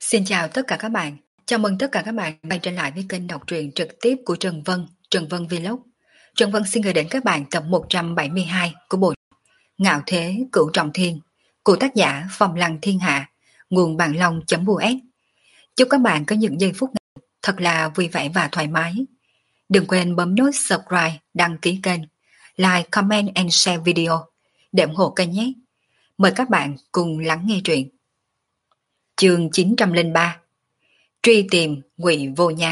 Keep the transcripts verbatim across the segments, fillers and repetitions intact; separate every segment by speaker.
Speaker 1: Xin chào tất cả các bạn. Chào mừng tất cả các bạn quay trở lại với kênh đọc truyện trực tiếp của Trần Vân, Trần Vân Vlog. Trần Vân xin gửi đến các bạn tập một trăm bảy mươi hai của bộ Ngạo Thế Cửu Trọng Thiên của tác giả Phong Lăng Thiên Hạ, nguồn bạn long.us. Chúc các bạn có những giây phút này thật là vui vẻ và thoải mái. Đừng quên bấm nút subscribe, đăng ký kênh, like, comment and share video để ủng hộ kênh nhé. Mời các bạn cùng lắng nghe truyện. Chương chín trăm lẻ ba. Truy tìm Ngụy Vô Nhan.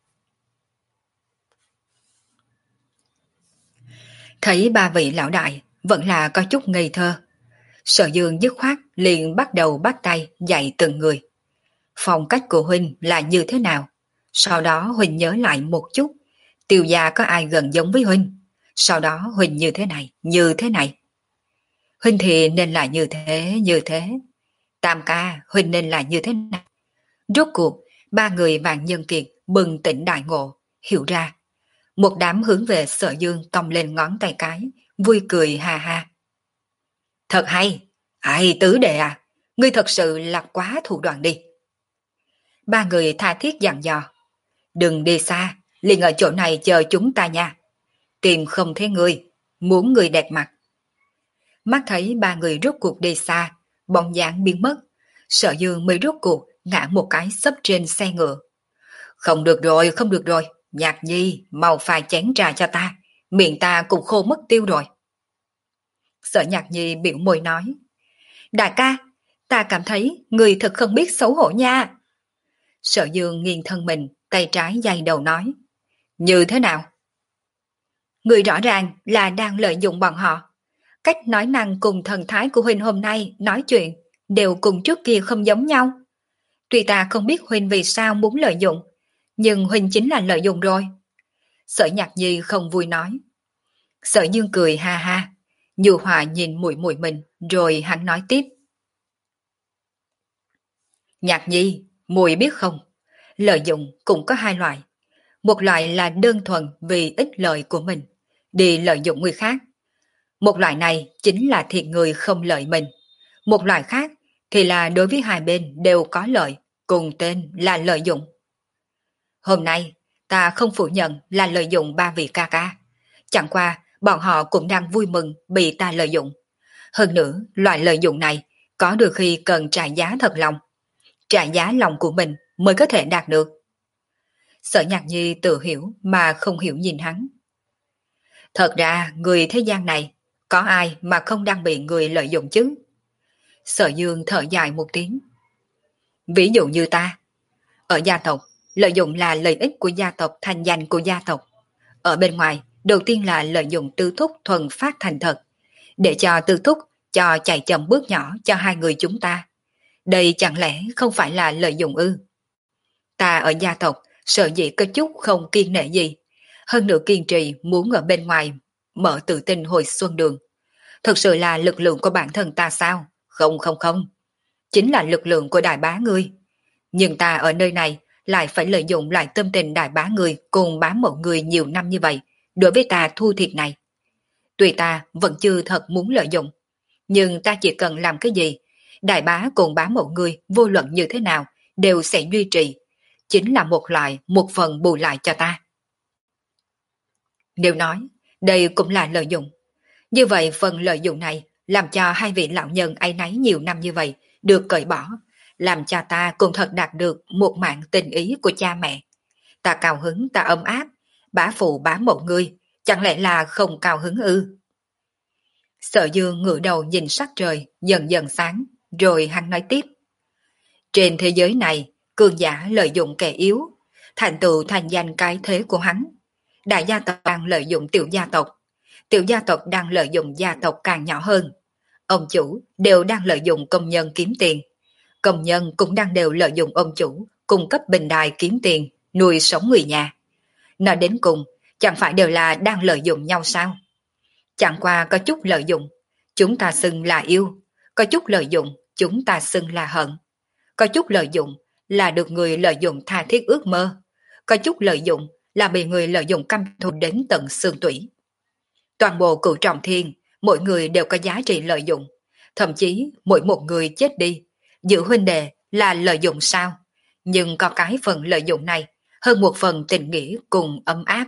Speaker 1: Thấy ba vị lão đại vẫn là có chút ngây thơ, Sở Dương dứt khoát liền bắt đầu bắt tay dạy từng người. Phong cách của huynh là như thế nào? Sau đó huynh nhớ lại một chút, Tiêu gia có ai gần giống với huynh? Sau đó huynh như thế này, như thế này. Huynh thì nên là như thế, như thế. Tam ca, huynh nên là như thế này. Rốt cuộc, ba người vạn nhân kiệt bừng tỉnh đại ngộ, hiểu ra. Một đám hướng về Sở Dương cong lên ngón tay cái, vui cười ha ha. Thật hay, ai tứ đệ à, ngươi thật sự là quá thủ đoạn đi. Ba người tha thiết dặn dò. Đừng đi xa, liền ở chỗ này chờ chúng ta nha. Tìm không thấy ngươi, muốn ngươi đẹp mặt. Mắt thấy ba người rốt cuộc đi xa, bóng dáng biến mất, Sở Dương mới rốt cuộc ngã một cái sấp trên xe ngựa. Không được rồi, không được rồi, Nhạc Nhi, mau pha chén trà cho ta, miệng ta cũng khô mất tiêu rồi. Sở Nhạc Nhi biểu môi nói, đại ca, ta cảm thấy người thật không biết xấu hổ nha. Sở Dương nghiêng thân mình, tay trái giày đầu nói, như thế nào? Người rõ ràng là đang lợi dụng bọn họ. Cách nói năng cùng thần thái của huynh hôm nay nói chuyện đều cùng trước kia không giống nhau. Tuy ta không biết huynh vì sao muốn lợi dụng, nhưng huynh chính là lợi dụng rồi. Sở Nhạc Nhi không vui nói. Sở Dương cười ha ha, nhu hòa nhìn muội muội mình, rồi hắn nói tiếp. Nhạc Nhi, muội biết không, lợi dụng cũng có hai loại. Một loại là đơn thuần vì ích lợi của mình, đi lợi dụng người khác. Một loại này chính là thiệt người không lợi mình. Một loại khác thì là đối với hai bên đều có lợi, cùng tên là lợi dụng. Hôm nay, ta không phủ nhận là lợi dụng ba vị ca ca. Chẳng qua, bọn họ cũng đang vui mừng bị ta lợi dụng. Hơn nữa, loại lợi dụng này có đôi khi cần trả giá thật lòng. Trả giá lòng của mình mới có thể đạt được. Sở Nhạc Nhi tự hiểu mà không hiểu nhìn hắn. Thật ra, người thế gian này, có ai mà không đang bị người lợi dụng chứ? Sở Dương thở dài một tiếng. Ví dụ như ta, ở gia tộc, lợi dụng là lợi ích của gia tộc, thành danh của gia tộc. Ở bên ngoài, đầu tiên là lợi dụng Tư Thúc thuần phát thành thật, để cho Tư Thúc cho chạy chậm bước nhỏ cho hai người chúng ta. Đây chẳng lẽ không phải là lợi dụng ư? Ta ở gia tộc, sợ dĩ có chút không kiên nể gì, hơn nữa kiên trì muốn ở bên ngoài mở tự tin hồi xuân đường. Thật sự là lực lượng của bản thân ta sao? Không không không. Chính là lực lượng của đại bá ngươi. Nhưng ta ở nơi này lại phải lợi dụng lại tâm tình đại bá ngươi cùng bá mẫu ngươi nhiều năm như vậy, đối với ta thu thiệt này. Tuy ta vẫn chưa thật muốn lợi dụng, nhưng ta chỉ cần làm cái gì, đại bá cùng bá mẫu ngươi vô luận như thế nào đều sẽ duy trì. Chính là một loại, một phần bù lại cho ta. Nếu nói, đây cũng là lợi dụng. Như vậy phần lợi dụng này làm cho hai vị lão nhân ấy nấy nhiều năm như vậy được cởi bỏ, làm cho ta cũng thật đạt được một mạng tình ý của cha mẹ. Ta cao hứng, ta ấm áp, bá phụ bá mẫu ngươi, chẳng lẽ là không cao hứng ư? Sở Dương ngửa đầu nhìn sắc trời, dần dần sáng, rồi hắn nói tiếp. Trên thế giới này, cường giả lợi dụng kẻ yếu, thành tựu thành danh cái thế của hắn. Đại gia tộc đang lợi dụng tiểu gia tộc, tiểu gia tộc đang lợi dụng gia tộc càng nhỏ hơn. Ông chủ đều đang lợi dụng công nhân kiếm tiền. Công nhân cũng đang đều lợi dụng ông chủ cung cấp bình đài kiếm tiền, nuôi sống người nhà. Nói đến cùng, chẳng phải đều là đang lợi dụng nhau sao? Chẳng qua có chút lợi dụng, chúng ta xưng là yêu. Có chút lợi dụng, chúng ta xưng là hận. Có chút lợi dụng là được người lợi dụng tha thiết ước mơ. Có chút lợi dụng là bị người lợi dụng căm thù đến tận xương tủy. Toàn bộ Cửu Trọng Thiên, mỗi người đều có giá trị lợi dụng. Thậm chí mỗi một người chết đi, giữ huynh đệ là lợi dụng sao? nhưng có cái phần lợi dụng này hơn một phần tình nghĩa cùng ấm áp.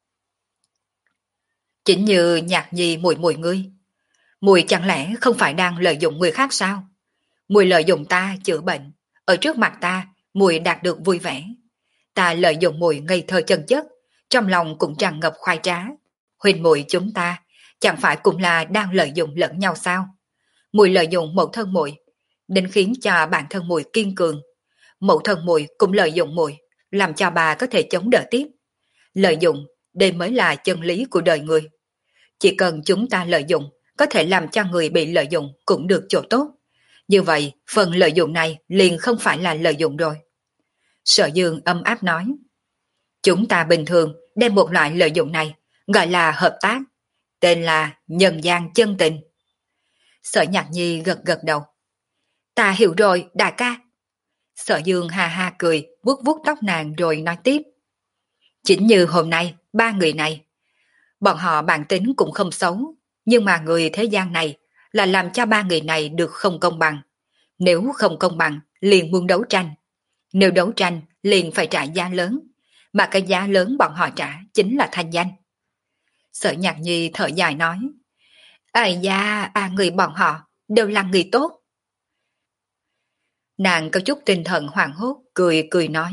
Speaker 1: Chính như Nhạc Nhi mùi mùi ngươi, mùi chẳng lẽ không phải đang lợi dụng người khác sao? Mùi lợi dụng ta chữa bệnh, ở trước mặt ta, mùi đạt được vui vẻ. Ta lợi dụng mùi ngây thơ chân chất, trong lòng cũng tràn ngập khoái trá. Huynh muội chúng ta, chẳng phải cũng là đang lợi dụng lẫn nhau sao? Mùi lợi dụng mẫu thân muội, đến khiến cho bản thân muội kiên cường. Mẫu thân muội cũng lợi dụng muội, làm cho bà có thể chống đỡ tiếp. Lợi dụng, đây mới là chân lý của đời người. Chỉ cần chúng ta lợi dụng, có thể làm cho người bị lợi dụng cũng được chỗ tốt. Như vậy, phần lợi dụng này liền không phải là lợi dụng rồi. Sở Dương ấm áp nói, chúng ta bình thường đem một loại lợi dụng này gọi là hợp tác, tên là nhân gian chân tình. Sở Nhạc Nhi gật gật đầu. Ta hiểu rồi, đại ca. Sở Dương ha ha cười, vuốt vuốt tóc nàng rồi nói tiếp. Chính như hôm nay, ba người này, bọn họ bản tính cũng không xấu, nhưng mà người thế gian này là làm cho ba người này được không công bằng. Nếu không công bằng, liền muốn đấu tranh. Nếu đấu tranh, liền phải trả giá lớn, mà cái giá lớn bọn họ trả chính là thanh danh. Sở Nhạc Nhi thở dài nói, ai da, à, người bọn họ đều là người tốt. Nàng có chút tinh thần hoảng hốt, cười cười nói,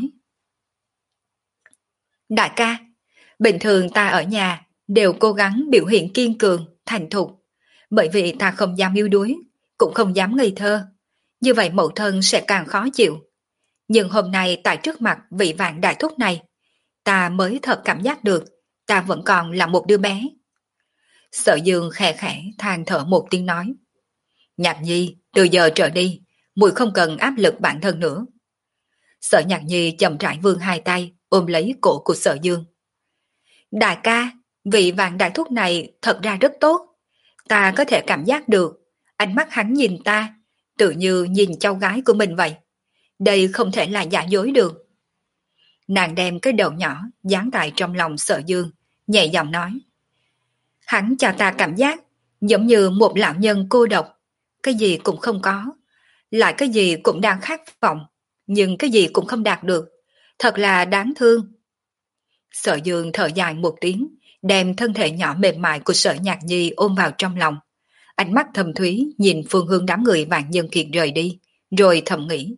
Speaker 1: đại ca, bình thường ta ở nhà đều cố gắng biểu hiện kiên cường, thành thục, bởi vì ta không dám yếu đuối, cũng không dám ngây thơ, như vậy mẫu thân sẽ càng khó chịu. Nhưng hôm nay tại trước mặt vị vạn đại thúc này, ta mới thật cảm giác được ta vẫn còn là một đứa bé. Sở Dương khẽ khẽ than thở một tiếng nói, Nhạc Nhi, từ giờ trở đi, muội không cần áp lực bản thân nữa. Sở Nhạc Nhi chậm rãi vươn hai tay ôm lấy cổ của Sở Dương. Đại ca, vị vạn đại thúc này thật ra rất tốt. Ta có thể cảm giác được, ánh mắt hắn nhìn ta, tự như nhìn cháu gái của mình vậy. Đây không thể là giả dối được. Nàng đem cái đầu nhỏ dán tại trong lòng Sở Dương, nhẹ giọng nói. Hắn cho ta cảm giác giống như một lão nhân cô độc, cái gì cũng không có, lại cái gì cũng đang khát vọng, nhưng cái gì cũng không đạt được, thật là đáng thương. Sở Dương thở dài một tiếng, đem thân thể nhỏ mềm mại của Sở Nhạc Nhi ôm vào trong lòng, ánh mắt thầm thúy nhìn phương hướng đám người vạn nhân kiệt rời đi, rồi thầm nghĩ.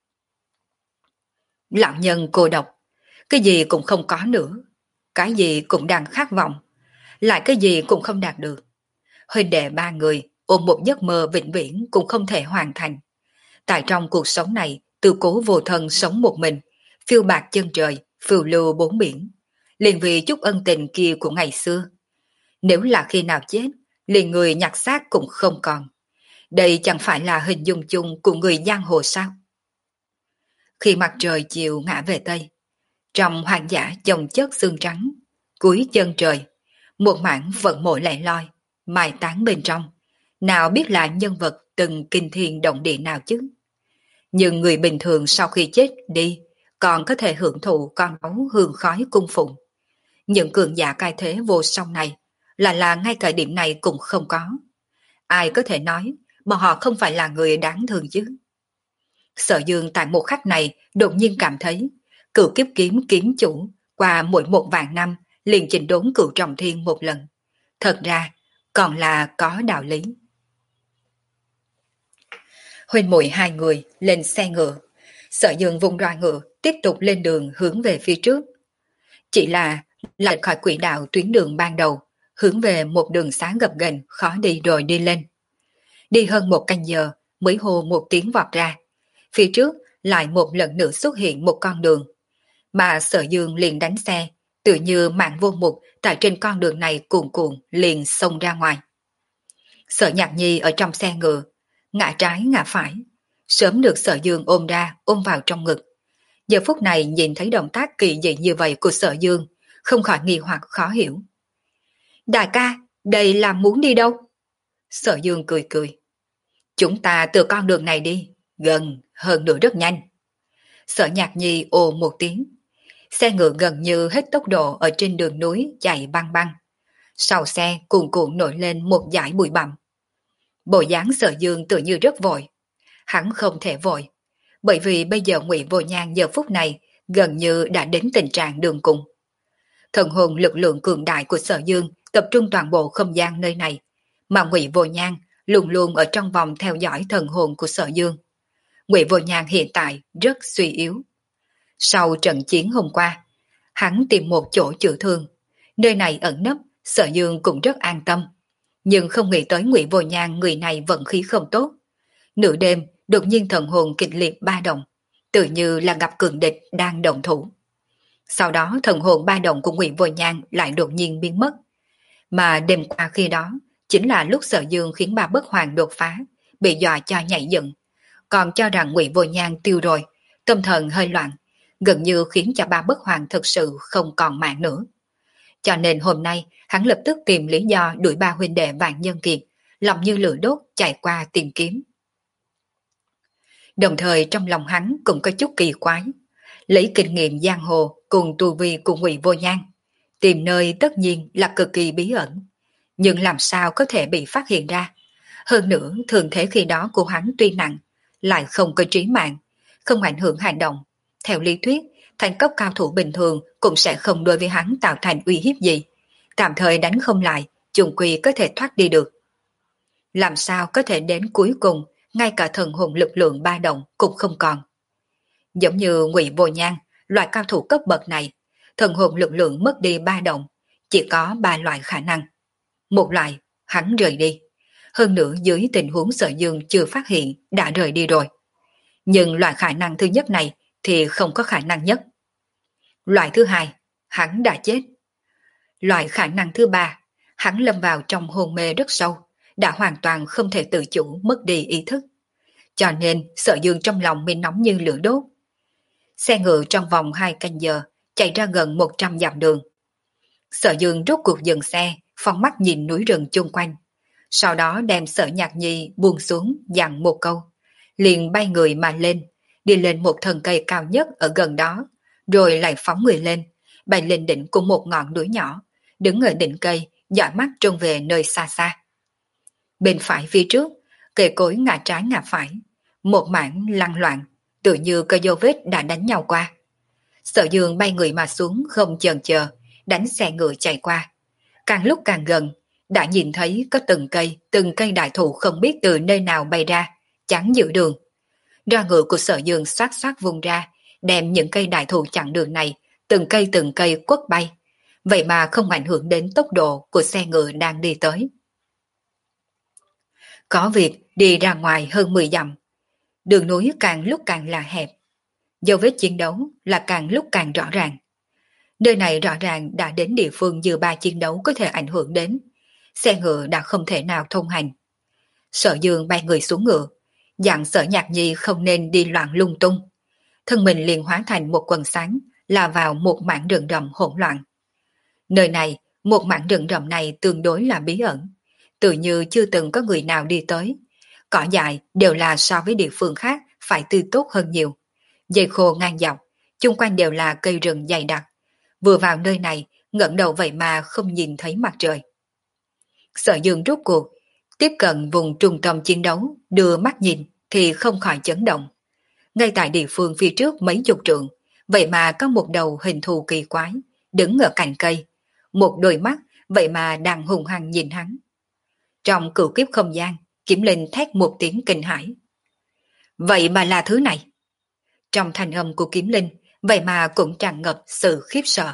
Speaker 1: Lão nhân cô độc, cái gì cũng không có nữa, cái gì cũng đang khát vọng, lại cái gì cũng không đạt được. Huynh đệ ba người ôm một giấc mơ vĩnh viễn cũng không thể hoàn thành. Tại trong cuộc sống này, tư cố vô thân sống một mình, phiêu bạc chân trời, phiêu lưu bốn biển, liền vì chút ân tình kia của ngày xưa. Nếu là khi nào chết, liền người nhặt xác cũng không còn. Đây chẳng phải là hình dung chung của người giang hồ sao? Khi mặt trời chiều ngã về Tây, trong hoang dã chồng chất xương trắng, cuối chân trời, một mảng vận mộ lẻ loi, mai táng bên trong, nào biết là nhân vật từng kinh thiên động địa nào chứ? Nhưng người bình thường sau khi chết đi, còn có thể hưởng thụ con báu hương khói cung phụng. Những cường giả cai thế vô song này, là là ngay cả điểm này cũng không có. Ai có thể nói, bọn họ không phải là người đáng thương chứ? Sở Dương tại một khắc này đột nhiên cảm thấy, cửu kiếp kiếm kiếm chủ, qua mỗi một vạn năm, liền chỉnh đốn cửu trọng thiên một lần. Thật ra, còn là có đạo lý. Huynh muội hai người lên xe ngựa, Sở Dương vùng roi ngựa, tiếp tục lên đường hướng về phía trước. Chỉ là, lại khỏi quỹ đạo tuyến đường ban đầu, hướng về một đường xá gập ghềnh khó đi rồi đi lên. Đi hơn một canh giờ, mới hô một tiếng vọt ra. Phía trước lại một lần nữa xuất hiện một con đường, mà Sở Dương liền đánh xe, tự như mạng vô mục tại trên con đường này cuồn cuộn liền xông ra ngoài. Sở Nhạc Nhi ở trong xe ngựa, ngã trái ngã phải, sớm được Sở Dương ôm ra ôm vào trong ngực. Giờ phút này nhìn thấy động tác kỳ dị như vậy của Sở Dương, không khỏi nghi hoặc khó hiểu. Đại ca, đây là muốn đi đâu? Sở Dương cười cười. Chúng ta từ con đường này đi, gần, hơn nữa rất nhanh. Sở Nhạc Nhi ồ một tiếng. Xe ngựa gần như hết tốc độ ở trên đường núi chạy băng băng. Sau xe cuồn cuộn nổi lên một dải bụi bặm. Bộ dáng Sở Dương tự như rất vội. Hắn không thể vội, bởi vì bây giờ Ngụy Vô Nhan giờ phút này gần như đã đến tình trạng đường cùng. Thần hồn lực lượng cường đại của Sở Dương tập trung toàn bộ không gian nơi này, mà Ngụy Vô Nhan luôn luôn ở trong vòng theo dõi thần hồn của Sở Dương. Ngụy Vô Nhan hiện tại rất suy yếu. Sau trận chiến hôm qua, hắn tìm một chỗ chữa thương, nơi này ẩn nấp, Sở Dương cũng rất an tâm, nhưng không nghĩ tới Ngụy Vô Nhan người này vận khí không tốt. Nửa đêm đột nhiên thần hồn kịch liệt ba động, tự như là gặp cường địch đang động thủ. Sau đó thần hồn ba động của Ngụy Vô Nhan lại đột nhiên biến mất, mà đêm qua khi đó chính là lúc Sở Dương khiến ba bất hoàng đột phá, bị dọa cho nhảy dựng, còn cho rằng Ngụy Vô Nhan tiêu rồi, tâm thần hơi loạn, gần như khiến cho ba bất hoàng thực sự không còn mạng nữa. Cho nên hôm nay hắn lập tức tìm lý do đuổi ba huynh đệ Vạn Nhân Kiệt, lòng như lửa đốt chạy qua tìm kiếm. Đồng thời trong lòng hắn cũng có chút kỳ quái, lấy kinh nghiệm giang hồ cùng tu vi của Ngụy Vô Nhan, tìm nơi tất nhiên là cực kỳ bí ẩn, nhưng làm sao có thể bị phát hiện ra. Hơn nữa thường thế khi đó của hắn tuy nặng, lại không có trí mạng, không ảnh hưởng hành động. Theo lý thuyết, thành cấp cao thủ bình thường cũng sẽ không đối với hắn tạo thành uy hiếp gì, tạm thời đánh không lại, chung quy có thể thoát đi được. Làm sao có thể đến cuối cùng ngay cả thần hồn lực lượng ba động cũng không còn. Giống như Ngụy Vô Nhan, loại cao thủ cấp bậc này, thần hồn lực lượng mất đi ba động, chỉ có ba loại khả năng. Một loại, hắn rời đi. Hơn nữa dưới tình huống Sở Dương chưa phát hiện đã rời đi rồi. Nhưng loại khả năng thứ nhất này thì không có khả năng nhất. Loại thứ hai, hắn đã chết. Loại khả năng thứ ba, hắn lâm vào trong hôn mê rất sâu, đã hoàn toàn không thể tự chủ mất đi ý thức. Cho nên Sở Dương trong lòng mới nóng như lửa đốt. Xe ngựa trong vòng hai canh giờ chạy ra gần một trăm dặm đường. Sở Dương rốt cuộc dừng xe, phóng mắt nhìn núi rừng chung quanh. Sau đó đem Sở Nhạc Nhi buông xuống dặn một câu, liền bay người mà lên, đi lên một thân cây cao nhất ở gần đó, rồi lại phóng người lên, bay lên đỉnh của một ngọn núi nhỏ, đứng ở đỉnh cây, dõi mắt trông về nơi xa xa. Bên phải phía trước, cây cối ngả trái ngả phải, một mảng lăn loạn, tự như có dấu vết đã đánh nhau qua. Sở Dương bay người mà xuống không chần chờ, đánh xe ngựa chạy qua. Càng lúc càng gần, đã nhìn thấy có từng cây, từng cây đại thụ không biết từ nơi nào bay ra, chắn giữa đường. Ra ngựa của Sở Dương xoát xoát vùng ra, đem những cây đại thụ chặn đường này, từng cây từng cây quất bay. Vậy mà không ảnh hưởng đến tốc độ của xe ngựa đang đi tới. Có việc đi ra ngoài hơn mười dặm, đường núi càng lúc càng là hẹp, dấu vết chiến đấu là càng lúc càng rõ ràng. Nơi này rõ ràng đã đến địa phương dư ba chiến đấu có thể ảnh hưởng đến, xe ngựa đã không thể nào thông hành. Sở Dương bay người xuống ngựa, dặn Sở Nhạc Nhi không nên đi loạn lung tung. Thân mình liền hóa thành một quần sáng, là vào một mảng rừng rậm hỗn loạn. Nơi này, một mảng rừng rậm này tương đối là bí ẩn, tự như chưa từng có người nào đi tới. Cỏ dại đều là so với địa phương khác phải tươi tốt hơn nhiều. Dây khô ngang dọc, chung quanh đều là cây rừng dày đặc. Vừa vào nơi này, ngẩng đầu vậy mà không nhìn thấy mặt trời. Sở Dương rốt cuộc tiếp cận vùng trung tâm chiến đấu, đưa mắt nhìn thì không khỏi chấn động. Ngay tại địa phương phía trước mấy chục trượng, vậy mà có một đầu hình thù kỳ quái, đứng ở cành cây, một đôi mắt vậy mà đang hùng hăng nhìn hắn. Trong cửu kiếp không gian, Kiếm Linh thét một tiếng kinh hãi. Vậy mà là thứ này. Trong thanh âm của Kiếm Linh, vậy mà cũng tràn ngập sự khiếp sợ.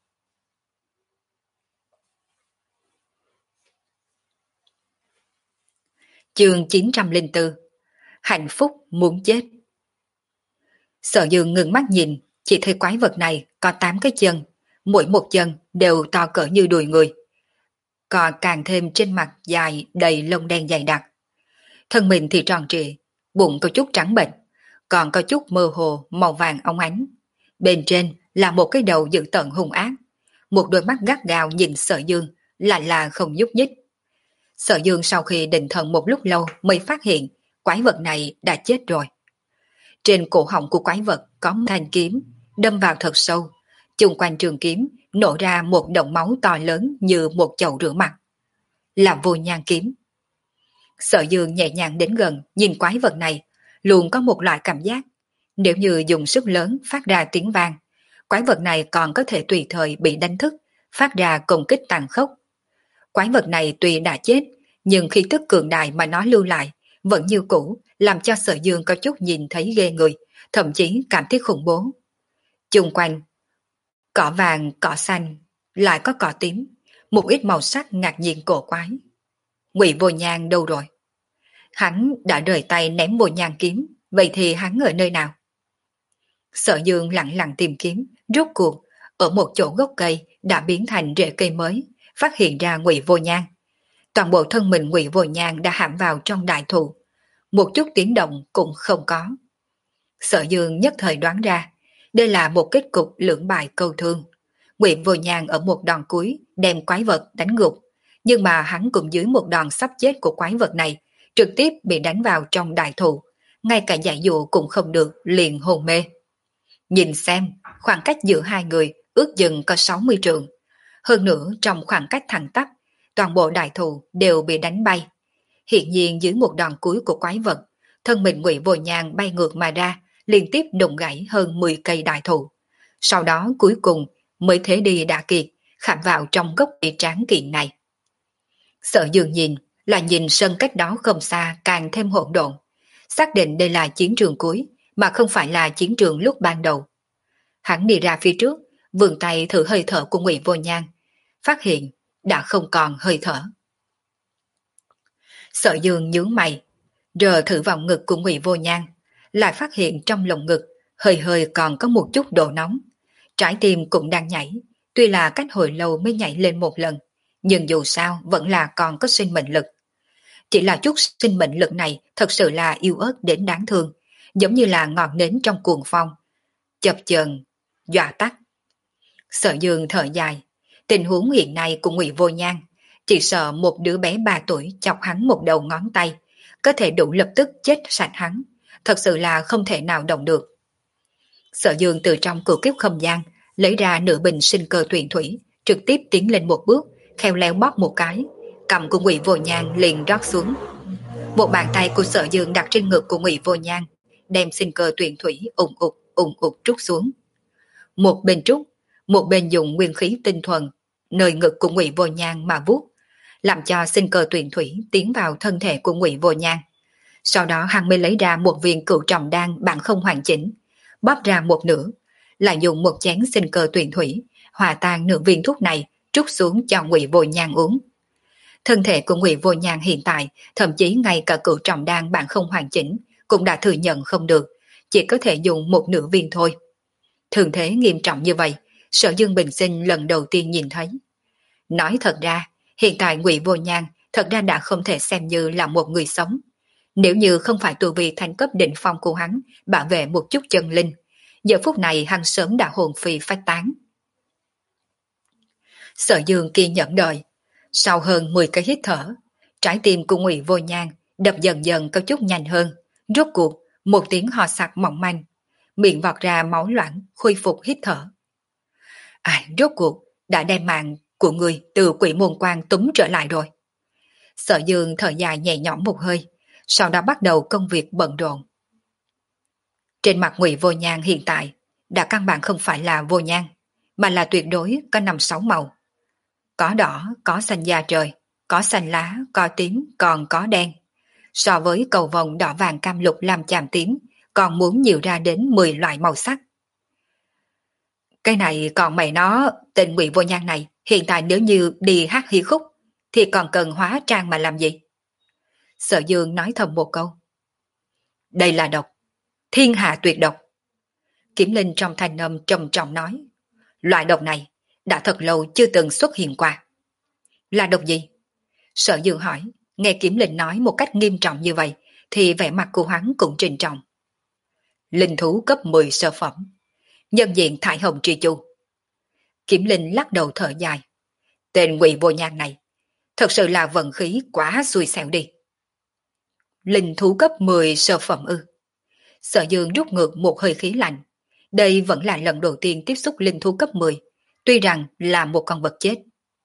Speaker 1: Chương chín trăm lẻ bốn. Hạnh phúc muốn chết. Sở Dương ngừng mắt nhìn, chỉ thấy quái vật này có tám cái chân, mỗi một chân đều to cỡ như đùi người. Còn càng thêm trên mặt dài đầy lông đen dày đặc. Thân mình thì tròn trịa, bụng có chút trắng bệnh, còn có chút mơ hồ màu vàng óng ánh. Bên trên là một cái đầu dữ tợn hung ác, một đôi mắt gắt gao nhìn Sở Dương, lại là không nhúc nhích. Sở Dương sau khi định thần một lúc lâu mới phát hiện quái vật này đã chết rồi. Trên cổ họng của quái vật có một thanh kiếm, đâm vào thật sâu, chung quanh trường kiếm nổ ra một động máu to lớn như một chậu rửa mặt. Là Vô Nhan kiếm. Sở Dương nhẹ nhàng đến gần nhìn quái vật này, luôn có một loại cảm giác, Nếu như dùng sức lớn phát ra tiếng vang, quái vật này còn có thể tùy thời bị đánh thức, phát ra công kích tàn khốc. Quái vật này tuy đã chết, nhưng khí tức cường đại mà nó lưu lại vẫn như cũ, làm cho Sở Dương có chút nhìn thấy ghê người, thậm chí cảm thấy khủng bố. Chung quanh, cỏ vàng, cỏ xanh, lại có cỏ tím, một ít màu sắc ngạc nhiên cổ quái. Ngụy Vô Nhan đâu rồi? Hắn đã rời tay ném Vô Nhan kiếm, vậy thì hắn ở nơi nào? Sở Dương lặng lặng tìm kiếm, rốt cuộc, ở một chỗ gốc cây đã biến thành rễ cây mới, phát hiện ra Ngụy Vô Nhan. Toàn bộ thân mình Ngụy Vô Nhan đã hãm vào trong đại thụ, một chút tiếng động cũng không có. Sở Dương nhất thời đoán ra, đây là một kết cục lưỡng bại câu thương. Ngụy Vô Nhan ở một đòn cuối đem quái vật đánh gục, nhưng mà hắn cũng dưới một đòn sắp chết của quái vật này, trực tiếp bị đánh vào trong đại thụ, ngay cả giải dụ cũng không được, liền hồn mê. Nhìn xem, khoảng cách giữa hai người ước chừng có sáu mươi trượng. Hơn nữa trong khoảng cách thẳng tắp, toàn bộ đại thụ đều bị đánh bay. Hiện nhiên dưới một đòn cuối của quái vật, thân mình Ngụy Vô Nhan bay ngược mà ra, liên tiếp đụng gãy hơn mười cây đại thụ. Sau đó cuối cùng mới thế đi đã kiệt, khảm vào trong gốc cây tráng kiện này. Sở Dương nhìn, là nhìn sân cách đó không xa càng thêm hỗn độn. Xác định đây là chiến trường cuối, mà không phải là chiến trường lúc ban đầu. Hắn đi ra phía trước, vươn tay thử hơi thở của Ngụy Vô Nhan, phát hiện đã không còn hơi thở. Sở Dương nhướng mày, rờ thử vào ngực của Ngụy Vô Nhan, lại phát hiện trong lồng ngực hơi hơi còn có một chút độ nóng. Trái tim cũng đang nhảy, tuy là cách hồi lâu mới nhảy lên một lần, nhưng dù sao vẫn là còn có sinh mệnh lực. Chỉ là chút sinh mệnh lực này thật sự là yếu ớt đến đáng thương, giống như là ngọn nến trong cuồng phong, chập chờn dọa tắt. Sở Dương thở dài, tình huống hiện nay của Ngụy Vô Nhan, chỉ sợ một đứa bé ba tuổi chọc hắn một đầu ngón tay, có thể đủ lập tức chết sạch hắn, thật sự là không thể nào động được. Sở Dương từ trong cửu kiếp không gian lấy ra nửa bình sinh cơ tuyền thủy, trực tiếp tiến lên một bước, khéo léo bóp một cái, cầm của Ngụy Vô Nhan liền rót xuống. Một bàn tay của Sở Dương đặt trên ngực của Ngụy Vô Nhan, đem sinh cơ tuyền thủy ủng ụt ủng ụt trút xuống. Một bên trút, một bên dùng nguyên khí tinh thuần nơi ngực của Ngụy Vô Nhan mà vuốt, làm cho sinh cơ tuyền thủy tiến vào thân thể của Ngụy Vô Nhan. Sau đó hắn mới lấy ra một viên cửu trọng đan bản không hoàn chỉnh, bóp ra một nửa, lại dùng một chén sinh cơ tuyền thủy hòa tan nửa viên thuốc này trút xuống cho Ngụy Vô Nhan uống. Thân thể của Ngụy Vô Nhan hiện tại, thậm chí ngay cả cửu trọng đan bản không hoàn chỉnh cũng đã thừa nhận không được, chỉ có thể dùng một nửa viên thôi. Thường thế nghiêm trọng như vậy, Sở Dương bình sinh lần đầu tiên nhìn thấy. Nói thật ra, hiện tại Ngụy Vô Nhan thật ra đã không thể xem như là một người sống. Nếu như không phải tu vi thành cấp đỉnh phong của hắn bảo vệ một chút chân linh, giờ phút này hắn sớm đã hồn phi phách tán. Sở Dương kiên nhẫn đợi, sau hơn mười cái hít thở, trái tim của Ngụy Vô Nhan đập dần dần có chút nhanh hơn, rốt cuộc một tiếng hò sặc mỏng manh, miệng vọt ra máu loãng, khôi phục hít thở. À, rốt cuộc đã đem mạng của người từ Quỷ Môn Quan túm trở lại rồi. Sở Dương thở dài nhẹ nhõm một hơi, sau đó bắt đầu công việc bận rộn. Trên mặt Ngụy Vô Nhan hiện tại đã căn bản không phải là vô nhan, mà là tuyệt đối có năm sáu màu. Có đỏ, có xanh da trời, có xanh lá, có tím, còn có đen. So với cầu vồng đỏ vàng cam lục lam chàm tím, còn muốn nhiều ra đến mười loại màu sắc. Cái này còn mày nó, tên Ngụy Vô Nhan này, hiện tại nếu như đi hát hí khúc, thì còn cần hóa trang mà làm gì? Sở Dương nói thầm một câu. Đây là độc, thiên hạ tuyệt độc. Kiểm Linh trong thanh âm trầm trọng nói, loại độc này đã thật lâu chưa từng xuất hiện qua. Là độc gì? Sở Dương hỏi, nghe Kiểm Linh nói một cách nghiêm trọng như vậy, thì vẻ mặt của hắn cũng trịnh trọng. Linh thú cấp mười sơ phẩm, nhân diện thải hồng tri chu. Kiểm Linh lắc đầu thở dài. Tên Ngụy Vô Nhan này, thật sự là vận khí quá xui xẻo đi. Linh thú cấp mười sơ phẩm ư? Sở Dương rút ngược một hơi khí lạnh. Đây vẫn là lần đầu tiên tiếp xúc linh thú cấp mười, tuy rằng là một con vật chết.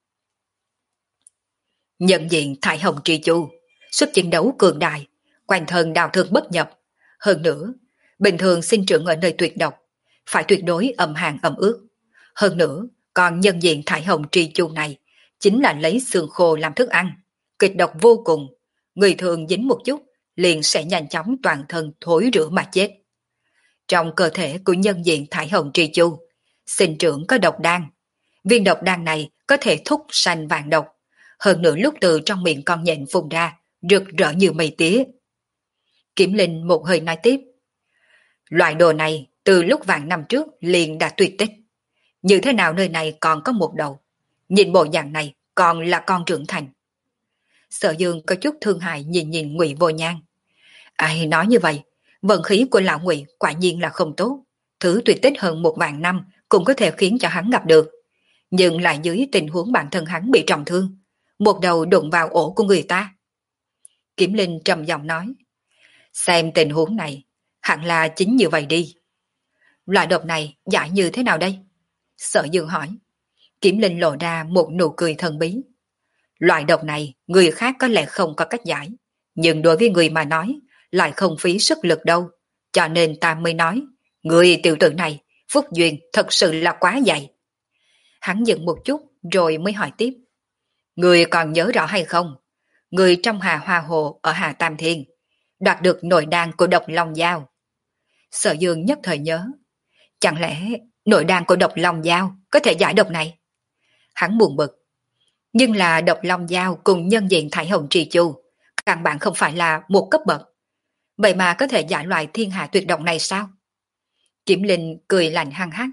Speaker 1: Nhận diện thải hồng tri chu, sức chiến đấu cường đại, quanh thân đào thương bất nhập. Hơn nữa, Bình thường sinh trưởng ở nơi tuyệt độc, phải tuyệt đối ẩm hàn ẩm ướt. Hơn nữa, còn nhân diện thải hồng tri chu này chính là lấy xương khô làm thức ăn, kịch độc vô cùng. Người thường dính một chút liền sẽ nhanh chóng toàn thân thối rữa mà chết. Trong cơ thể của nhân diện thải hồng tri chu, sinh trưởng có độc đan. Viên độc đan này có thể thúc sanh vạn độc. Hơn nữa lúc từ trong miệng con nhện phun ra, rực rỡ như mây tía. Kiểm Linh một hơi nói tiếp. Loại đồ này từ lúc vạn năm trước liền đã tuyệt tích. Như thế nào nơi này còn có một đầu? Nhìn bộ dạng này còn là con trưởng thành. Sở Dương có chút thương hại nhìn nhìn Ngụy Vô Nhan. Ai nói như vậy, vận khí của lão Ngụy quả nhiên là không tốt. Thứ tuyệt tích hơn một vạn năm cũng có thể khiến cho hắn gặp được. Nhưng lại dưới tình huống bản thân hắn bị trọng thương, một đầu đụng vào ổ của người ta. Kiểm Linh trầm giọng nói. Xem tình huống này, hẳn là chính như vậy đi. Loại độc này giải như thế nào đây? Sở Dương hỏi. Kiểm Linh lộ ra một nụ cười thần bí. Loại độc này người khác có lẽ không có cách giải, nhưng đối với người mà nói lại không phí sức lực đâu. Cho nên ta mới nói, người tiểu tử này phúc duyên thật sự là quá dày. Hắn dừng một chút rồi mới hỏi tiếp. Người còn nhớ rõ hay không? Người trong Hà Hoa Hồ ở Hà Tam Thiên đoạt được nội đan của độc long dao. Sở Dương nhất thời nhớ. Chẳng lẽ nội đan của độc long dao có thể giải độc này? Hắn buồn bực. Nhưng là độc long dao cùng nhân diện thải hồng trì chu, căn bản không phải là một cấp bậc. Vậy mà có thể giải loại thiên hạ tuyệt độc này sao? Kiểm Linh cười lạnh hăng hắc.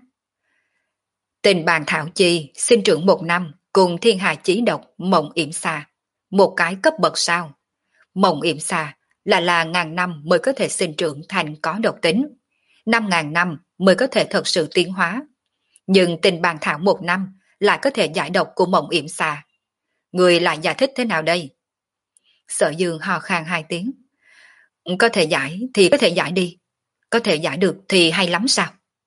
Speaker 1: Tình bàn thảo chi sinh trưởng một năm cùng thiên hạ chí độc mộng yểm xà, một cái cấp bậc sao? Mộng yểm xà là là ngàn năm mới có thể sinh trưởng thành có độc tính, năm ngàn năm mới có thể thật sự tiến hóa. Nhưng tình bàn thảo một năm lại có thể giải độc của mộng yểm xà. Người lại giải thích thế nào đây? Sở Dương hò khan hai tiếng. Có thể giải thì có thể giải đi. Có thể giải được thì hay lắm sao?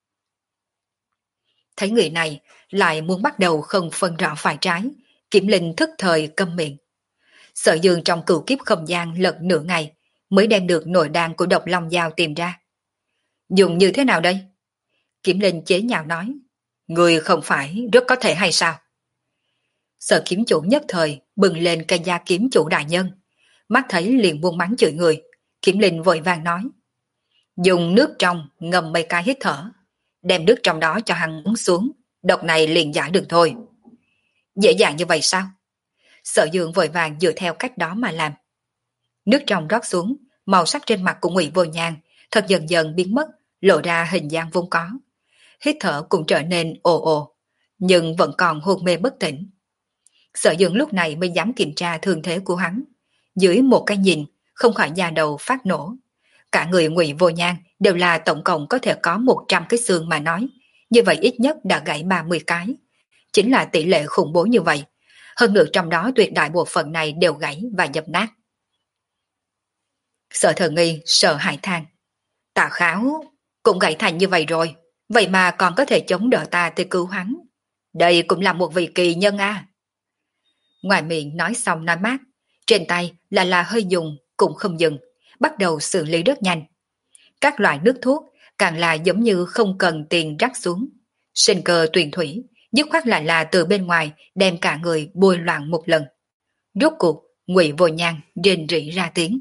Speaker 1: Thấy người này lại muốn bắt đầu không phân rõ phải trái, Kiểm Linh thức thời câm miệng. Sở Dương trong cửu kiếp không gian lật nửa ngày mới đem được nội đan của độc long dao tìm ra. Dùng như thế nào đây? Kiểm Linh chế nhạo nói. Người không phải rất có thể hay sao? Sở kiếm chủ nhất thời bừng lên cây da kiếm chủ đại nhân. Mắt thấy liền buông mắng chửi người. Kiểm Linh vội vàng nói. Dùng nước trong ngâm mấy cái hít thở. Đem nước trong đó cho hắn uống xuống. Độc này liền giải được thôi. Dễ dàng như vậy sao? Sở Dương vội vàng dựa theo cách đó mà làm. Nước trong rót xuống, màu sắc trên mặt của Ngụy Vô Nhan thật dần dần biến mất, lộ ra hình dáng vốn có. Hít thở cũng trở nên ồ ồ, nhưng vẫn còn hôn mê bất tỉnh. Sở Dương lúc này mới dám kiểm tra thương thế của hắn. Dưới một cái nhìn, không khỏi da đầu phát nổ. Cả người Ngụy Vô Nhan đều là tổng cộng có thể có một trăm cái xương mà nói. Như vậy ít nhất đã gãy ba mươi cái. Chính là tỷ lệ khủng bố như vậy. Hơn nữa trong đó tuyệt đại bộ phận này đều gãy và dập nát. Sở Thần Nghi sợ hãi than. Tà Kháo cũng gãy thành như vậy rồi, vậy mà còn có thể chống đỡ ta tới cứu hắn. Đây cũng là một vị kỳ nhân a. À. Ngoài miệng nói xong nói mát, trên tay là là hơi dùng cũng không dừng, bắt đầu xử lý rất nhanh. Các loại nước thuốc càng là giống như không cần tiền rắc xuống. Sinh cơ tuyền thủy, dứt khoát lại là từ bên ngoài đem cả người bôi loạn một lần. Rốt cuộc, Ngụy Vô Nhan rên rỉ ra tiếng.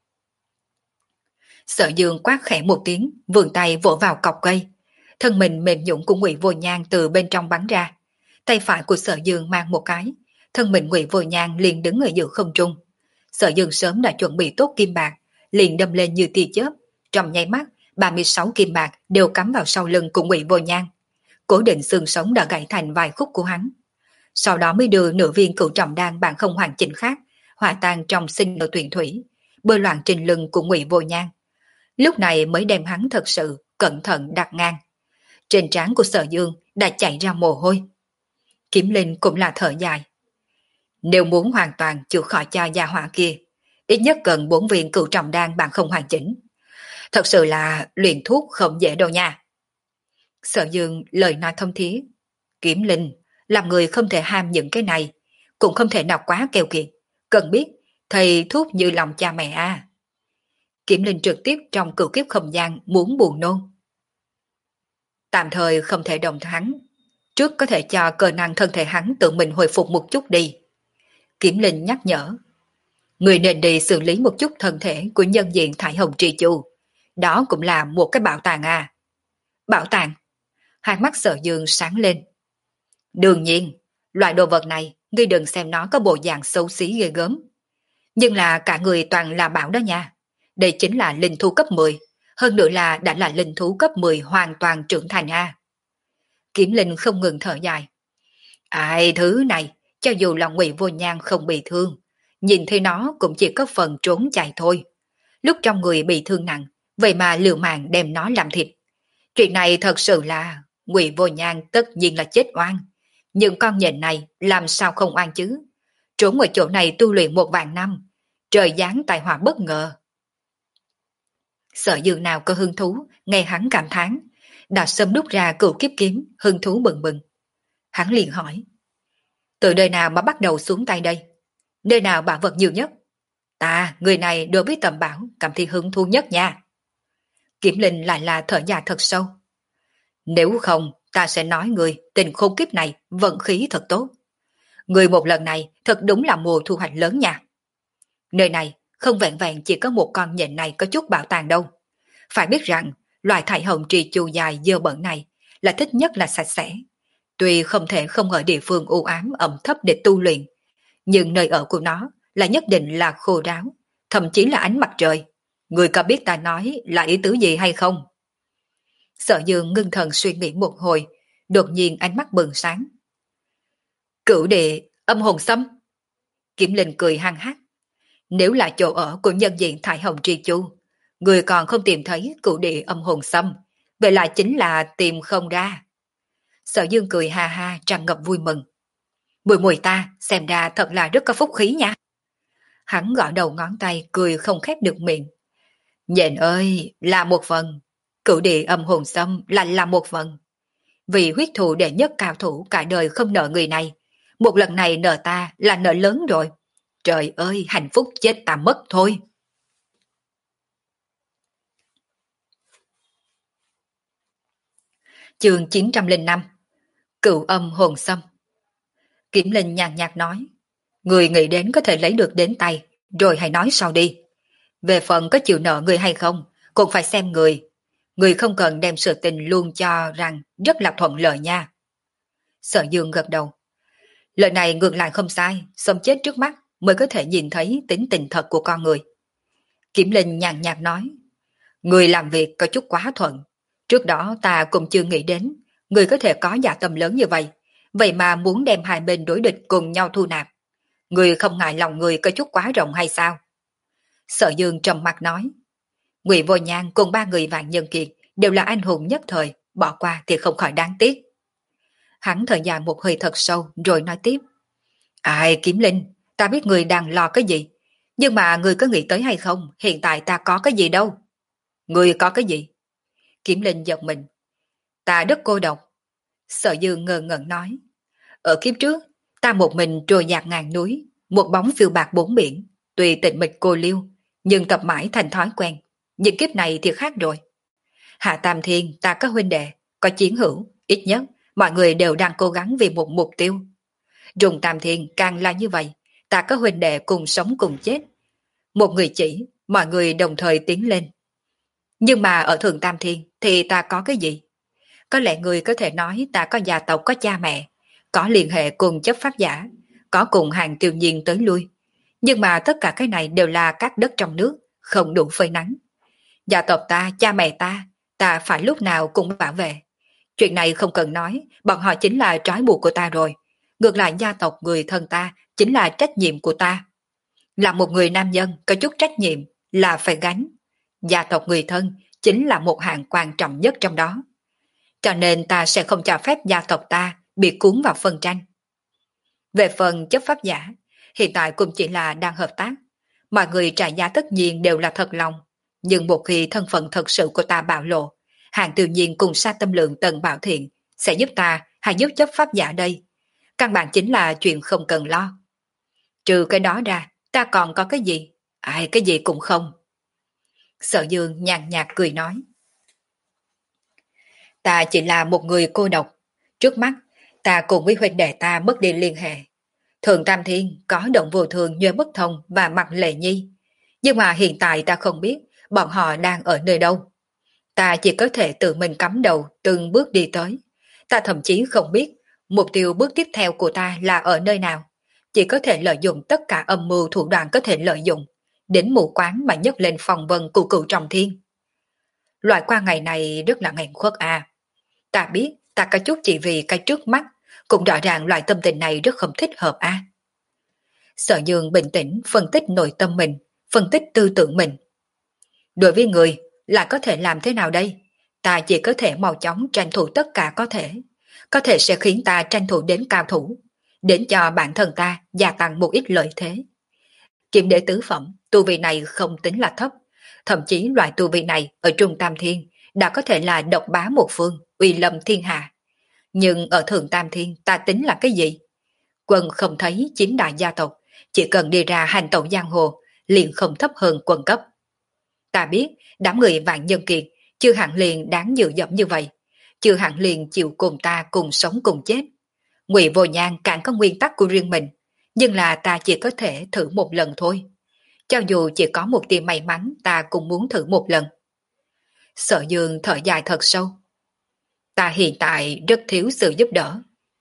Speaker 1: Sở Dương quát khẽ một tiếng, vươn tay vỗ vào cọc cây. Thân mình mềm nhũn của Ngụy Vô Nhan từ bên trong bắn ra. Tay phải của Sở Dương mang một cái, thân mình Ngụy Vô Nhan liền đứng ở giữa không trung. Sở Dương sớm đã chuẩn bị tốt kim bạc, liền đâm lên như tia chớp. Trong nháy mắt, ba mươi sáu kim bạc đều cắm vào sau lưng của Ngụy Vô Nhan. Cố định xương sống đã gãy thành vài khúc của hắn. Sau đó mới đưa nửa viên cửu trọng đan bản không hoàn chỉnh khác, hòa tan trong sinh cơ tuyền thủy, bơi loạn trên lưng của Ngụy Vô Nhan. Lúc này mới đem hắn thật sự cẩn thận đặt ngang. Trên trán của Sở Dương đã chảy ra mồ hôi. Kiếm Linh cũng là thở dài. Nếu muốn hoàn toàn chữa khỏi cho gia hỏa kia, ít nhất cần bốn viên cửu trọng đan bản không hoàn chỉnh. Thật sự là luyện thuốc không dễ đâu nha. Sở Dương lời nói thông thía. Kiếm Linh, làm người không thể ham những cái này, cũng không thể nào quá keo kiệt. Cần biết, thầy thuốc như lòng cha mẹ à. Kiểm Linh trực tiếp trong cửu kiếp không gian muốn buồn nôn. Tạm thời không thể đồng thắng, trước có thể cho cơ năng thân thể hắn tự mình hồi phục một chút đi. Kiểm Linh nhắc nhở. Người nên đi xử lý một chút thân thể của nhân diện Thải Hồng Trì Chu. Đó cũng là một cái bảo tàng à. Bảo tàng? Hai mắt Sở Dương sáng lên. Đương nhiên, loại đồ vật này, ngươi đừng xem nó có bộ dạng xấu xí ghê gớm. Nhưng là cả người toàn là bảo đó nha. Đây chính là linh thú cấp mười, hơn nữa là đã là linh thú cấp mười hoàn toàn trưởng thành a. Kiểm Linh không ngừng thở dài. Ai thứ này, cho dù là Ngụy Vô Nhan không bị thương, nhìn thấy nó cũng chỉ có phần trốn chạy thôi. Lúc trong người bị thương nặng, vậy mà liều mạng đem nó làm thịt. Chuyện này thật sự là Ngụy Vô Nhan tất nhiên là chết oan. Nhưng con nhện này làm sao không oan chứ? Trốn ở chỗ này tu luyện một vạn năm, trời giáng tai họa bất ngờ. Sở Dương nào có hứng thú, nghe hắn cảm thán, đã sớm đút ra cửu kiếp kiếm, hứng thú bừng bừng. Hắn liền hỏi, từ nơi nào mà bắt đầu xuống tay đây? Nơi nào bảo vật nhiều nhất? Ta, người này đối với tầm bảo cảm thấy hứng thú nhất nha. Kiểm Linh lại là thở dài thật sâu. Nếu không, ta sẽ nói người tình khốn kiếp này vận khí thật tốt. Người một lần này thật đúng là mùa thu hoạch lớn nha. Nơi này không vẹn vẹn chỉ có một con nhện này có chút bảo tàng đâu. Phải biết rằng loài Thải Hồng Trì Chu dài dơ bẩn này là thích nhất là sạch sẽ. Tuy không thể không ở địa phương u ám ẩm thấp để tu luyện, nhưng nơi ở của nó là nhất định là khô ráo, thậm chí là ánh mặt trời. Người có biết ta nói là ý tứ gì hay không? Sở Dương ngưng thần suy nghĩ một hồi, đột nhiên ánh mắt bừng sáng. Cửu địa âm hồn xâm. Kiểm Linh cười hăng hắc. Nếu là chỗ ở của nhân diện Thải Hồng Tri Chu, người còn không tìm thấy cửu địa âm hồn xâm, vậy lại chính là tìm không ra. Sở Dương cười ha ha tràn ngập vui mừng. Mùi mùi ta xem ra thật là rất có phúc khí nha. Hắn gõ đầu ngón tay cười không khép được miệng. Nhện ơi, là một phần. Cửu địa âm hồn xâm là là một phần. Vì huyết thù đệ nhất cao thủ cả đời không nợ người này. Một lần này nợ ta là nợ lớn rồi. Trời ơi, hạnh phúc chết ta mất thôi. Chương chín trăm lẻ năm. Cửu âm hồn xâm. Kiểm Linh nhàn nhạt nói, người nghĩ đến có thể lấy được đến tay, rồi hãy nói sau đi. Về phần có chịu nợ người hay không, cũng phải xem người. Người không cần đem sự tình luôn cho rằng rất là thuận lợi nha. Sở Dương gật đầu. Lời này ngược lại không sai, sống chết trước mắt mới có thể nhìn thấy tính tình thật của con người. Kiểm Linh nhàn nhạt nói, người làm việc có chút quá thuận. Trước đó ta cũng chưa nghĩ đến, người có thể có dạ tâm lớn như vậy, vậy mà muốn đem hai bên đối địch cùng nhau thu nạp. Người không ngại lòng người có chút quá rộng hay sao? Sở Dương trầm mặt nói, Ngụy Vô Nhan cùng ba người Vạn Nhân Kiệt đều là anh hùng nhất thời, bỏ qua thì không khỏi đáng tiếc. Hắn thở dài một hơi thật sâu rồi nói tiếp, ai Kiếm Linh, ta biết người đang lo cái gì, nhưng mà người có nghĩ tới hay không, hiện tại ta có cái gì đâu. Người có cái gì? Kiếm Linh giật mình. Ta rất cô độc. Sở Dương ngơ ngẩn nói, ở kiếp trước, ta một mình trôi dạt ngàn núi, một bóng phiêu bạc bốn biển, tuy tịnh mịch cô liêu, nhưng tập mãi thành thói quen. Nhưng kiếp này thì khác rồi. Hạ Tam Thiên ta có huynh đệ, có chiến hữu, ít nhất mọi người đều đang cố gắng vì một mục tiêu. Rùng Tam Thiên càng là như vậy, ta có huynh đệ cùng sống cùng chết. Một người chỉ, mọi người đồng thời tiến lên. Nhưng mà ở Thượng Tam Thiên thì ta có cái gì? Có lẽ người có thể nói ta có gia tộc có cha mẹ, có liên hệ cùng chấp pháp giả, có cùng hàng tiêu nhiên tới lui. Nhưng mà tất cả cái này đều là các đất trong nước, không đủ phơi nắng. Gia tộc ta, cha mẹ ta, ta phải lúc nào cũng bảo vệ. Chuyện này không cần nói, bọn họ chính là trói buộc của ta rồi. Ngược lại gia tộc người thân ta chính là trách nhiệm của ta. Là một người nam nhân có chút trách nhiệm là phải gánh. Gia tộc người thân chính là một hạng quan trọng nhất trong đó. Cho nên ta sẽ không cho phép gia tộc ta bị cuốn vào phân tranh. Về phần chấp pháp giả, hiện tại cũng chỉ là đang hợp tác. Mọi người trả giá tất nhiên đều là thật lòng. Nhưng một khi thân phận thật sự của ta bạo lộ, Hàng Tiêu Nhiên cùng Sa Tâm Lượng Tần Bảo Thiện sẽ giúp ta hay giúp chấp pháp giả đây. Căn bản chính là chuyện không cần lo. Trừ cái đó ra, ta còn có cái gì? Ai cái gì cũng không. Sở Dương nhàn nhạt cười nói. Ta chỉ là một người cô độc. Trước mắt, ta cùng với huynh đệ ta mất đi liên hệ. Thường Tam Thiên có động vô thường như bất thông và mặt lệ nhi. Nhưng mà hiện tại ta không biết bọn họ đang ở nơi đâu. Ta chỉ có thể tự mình cắm đầu từng bước đi tới. Ta thậm chí không biết mục tiêu bước tiếp theo của ta là ở nơi nào. Chỉ có thể lợi dụng tất cả âm mưu thủ đoạn có thể lợi dụng, đến mù quáng mà nhấc lên phòng vân của cựu trọng thiên. Loại qua ngày này rất là nghẹn khuất à. Ta biết ta có chút chỉ vì cái trước mắt, cũng rõ ràng loại tâm tình này rất không thích hợp à. Sở Dương bình tĩnh phân tích nội tâm mình, phân tích tư tưởng mình. Đối với người, lại có thể làm thế nào đây? Ta chỉ có thể mau chóng tranh thủ tất cả có thể. Có thể sẽ khiến ta tranh thủ đến cao thủ, đến cho bản thân ta gia tăng một ít lợi thế. Kiếm đế tứ phẩm, tu vị này không tính là thấp. Thậm chí loại tu vị này ở Trung Tam Thiên đã có thể là độc bá một phương, uy lâm thiên hạ. Nhưng ở Thượng Tam Thiên ta tính là cái gì? Quân không thấy chín đại gia tộc, chỉ cần đi ra hành tẩu giang hồ, liền không thấp hơn quân cấp. Ta biết đám người Vạn Nhân Kiệt chưa hẳn liền đáng dự dẫm như vậy, chưa hẳn liền chịu cùng ta cùng sống cùng chết. Ngụy Vô Nhan càng có nguyên tắc của riêng mình, nhưng là ta chỉ có thể thử một lần thôi. Cho dù chỉ có một tia may mắn, ta cũng muốn thử một lần. Sở Dương thở dài thật sâu. Ta hiện tại rất thiếu sự giúp đỡ.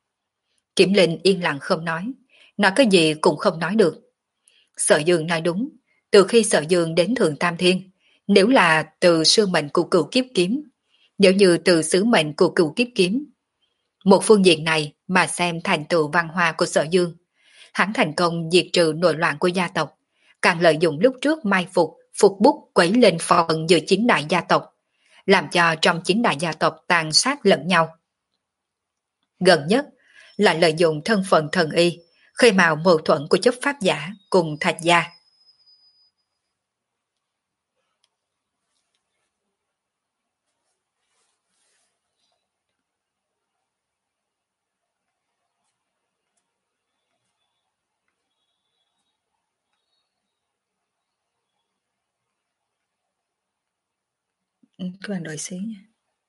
Speaker 1: Kiểm Linh yên lặng không nói, nói cái gì cũng không nói được. Sở Dương nói đúng, từ khi Sở Dương đến Thượng Tam Thiên, nếu là từ sư mệnh của cửu kiếp kiếm, nếu như từ sứ mệnh của cửu kiếp kiếm, một phương diện này mà xem thành tựu văn hoa của Sở Dương, hắn thành công diệt trừ nội loạn của gia tộc, càng lợi dụng lúc trước mai phục, phục bút quấy lên phần giữa chính đại gia tộc, làm cho trong chính đại gia tộc tàn sát lẫn nhau. Gần nhất là lợi dụng thân phận thần y, khơi mào mâu thuẫn của chấp pháp giả cùng thạch gia. Các bạn đợi xí nha.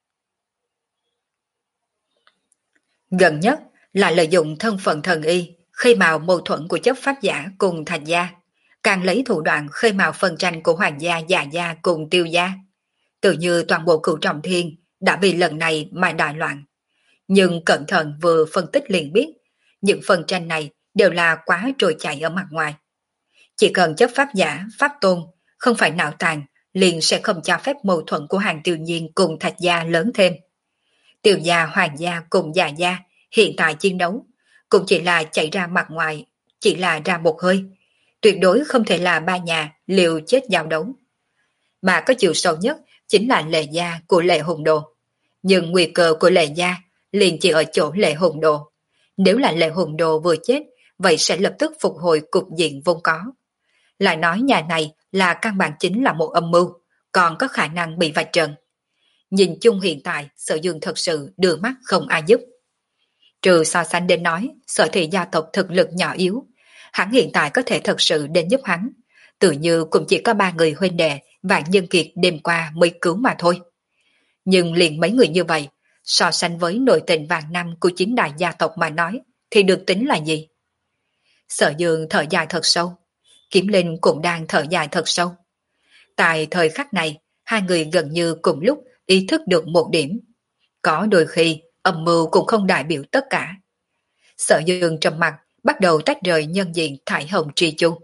Speaker 1: Gần nhất là lợi dụng thân phận thần y, khơi mào mâu thuẫn của chấp pháp giả cùng thạch gia, càng lấy thủ đoạn khơi mào phân tranh của hoàng gia, già gia cùng tiêu gia. Tự như toàn bộ cửu trọng thiên đã vì lần này mà đại loạn. Nhưng cẩn thận vừa phân tích liền biết, những phân tranh này đều là quá trôi chảy ở mặt ngoài. Chỉ cần chấp pháp giả, pháp tôn, không phải não tàn, liền sẽ không cho phép mâu thuẫn của hàng tiêu nhiên cùng thạch gia lớn thêm. Tiêu gia, hoàng gia cùng già gia hiện tại chiến đấu cũng chỉ là chạy ra mặt ngoài, chỉ là ra một hơi. Tuyệt đối không thể là ba nhà liều chết giao đấu. Mà có chiều sâu nhất chính là Lệ gia của Lệ Hùng Đồ. Nhưng nguy cơ của Lệ gia liền chỉ ở chỗ Lệ Hùng Đồ. Nếu là Lệ Hùng Đồ vừa chết, vậy sẽ lập tức phục hồi cục diện vốn có. Lại nói nhà này là căn bản chính là một âm mưu, còn có khả năng bị vạch trần. Nhìn chung hiện tại, Sở Dương thật sự đưa mắt không ai giúp. Trừ so sánh đến nói, Sở Thị gia tộc thực lực nhỏ yếu, hắn hiện tại có thể thật sự đến giúp hắn. Tự như cũng chỉ có ba người huynh đệ Vạn Nhân Kiệt đêm qua mới cứu mà thôi. Nhưng liền mấy người như vậy, so sánh với nội tình vạn năm của chính đại gia tộc mà nói, thì được tính là gì? Sở Dương thở dài thật sâu, Kiếm Linh cũng đang thở dài thật sâu. Tại thời khắc này, hai người gần như cùng lúc ý thức được một điểm. Có đôi khi, âm mưu cũng không đại biểu tất cả. Sở Dương trầm mặt, bắt đầu tách rời nhân diện thải hồng tri chu.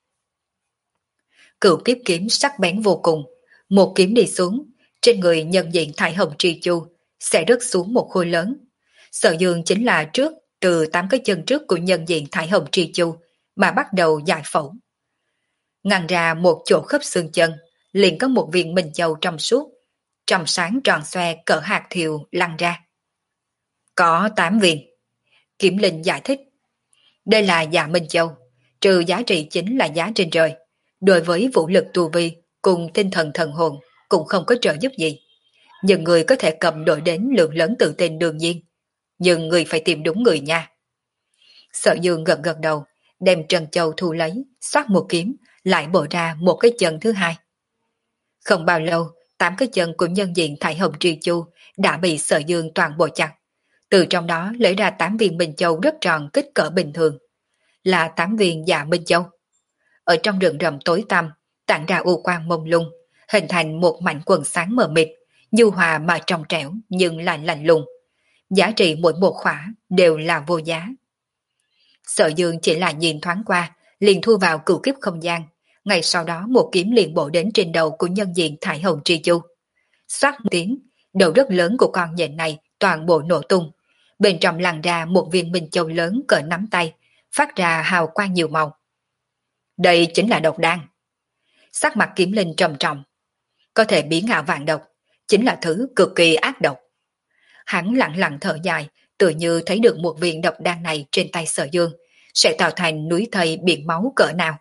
Speaker 1: Cửu kiếp kiếm sắc bén vô cùng, một kiếm đi xuống, trên người nhân diện thải hồng tri chu sẽ rớt xuống một khối lớn. Sở Dương chính là trước từ tám cái chân trước của nhân diện thải hồng tri chu mà bắt đầu giải phẫu. Ngăn ra một chỗ khớp xương chân, liền có một viên minh châu trong suốt, trong sáng tròn xoe cỡ hạt thiều lăn ra. Có tám viên. Kiểm Linh giải thích. Đây là dạ minh châu, trừ giá trị chính là giá trên trời. Đối với vũ lực tu vi cùng tinh thần thần hồn cũng không có trợ giúp gì. Nhưng người có thể cầm đổi đến lượng lớn tự tin đương nhiên. Nhưng người phải tìm đúng người nha. Sở Dương gật gật đầu, đem trân châu thu lấy, xoát một kiếm, lại bổ ra một cái chân thứ hai. Không bao lâu, tám cái chân của nhân diện Thái Hồng Tri Chu đã bị Sở Dương toàn bộ chặt. Từ trong đó lấy ra tám viên Minh Châu rất tròn kích cỡ bình thường, là tám viên dạ Minh Châu. Ở trong rừng rậm tối tăm, tản ra u quang mông lung, hình thành một mảnh quần sáng mờ mịt, nhu hòa mà trong trẻo nhưng lại lạnh lùng. Giá trị mỗi một khỏa đều là vô giá. Sở Dương chỉ là nhìn thoáng qua, liền thu vào cửu kiếp không gian. Ngay sau đó một kiếm liền bổ đến trên đầu của nhân diện Thái Hồng Tri Chu. Xoát một tiếng, đầu rất lớn của con nhện này toàn bộ nổ tung. Bên trong lăn ra một viên minh châu lớn cỡ nắm tay, phát ra hào quang nhiều màu. Đây chính là độc đan. Sắc mặt Kiếm Linh trầm trọng. Có thể biến ảo vạn độc, chính là thứ cực kỳ ác độc. Hắn lặng lặng thở dài, tự như thấy được một viên độc đan này trên tay Sở Dương, sẽ tạo thành núi thây biển máu cỡ nào.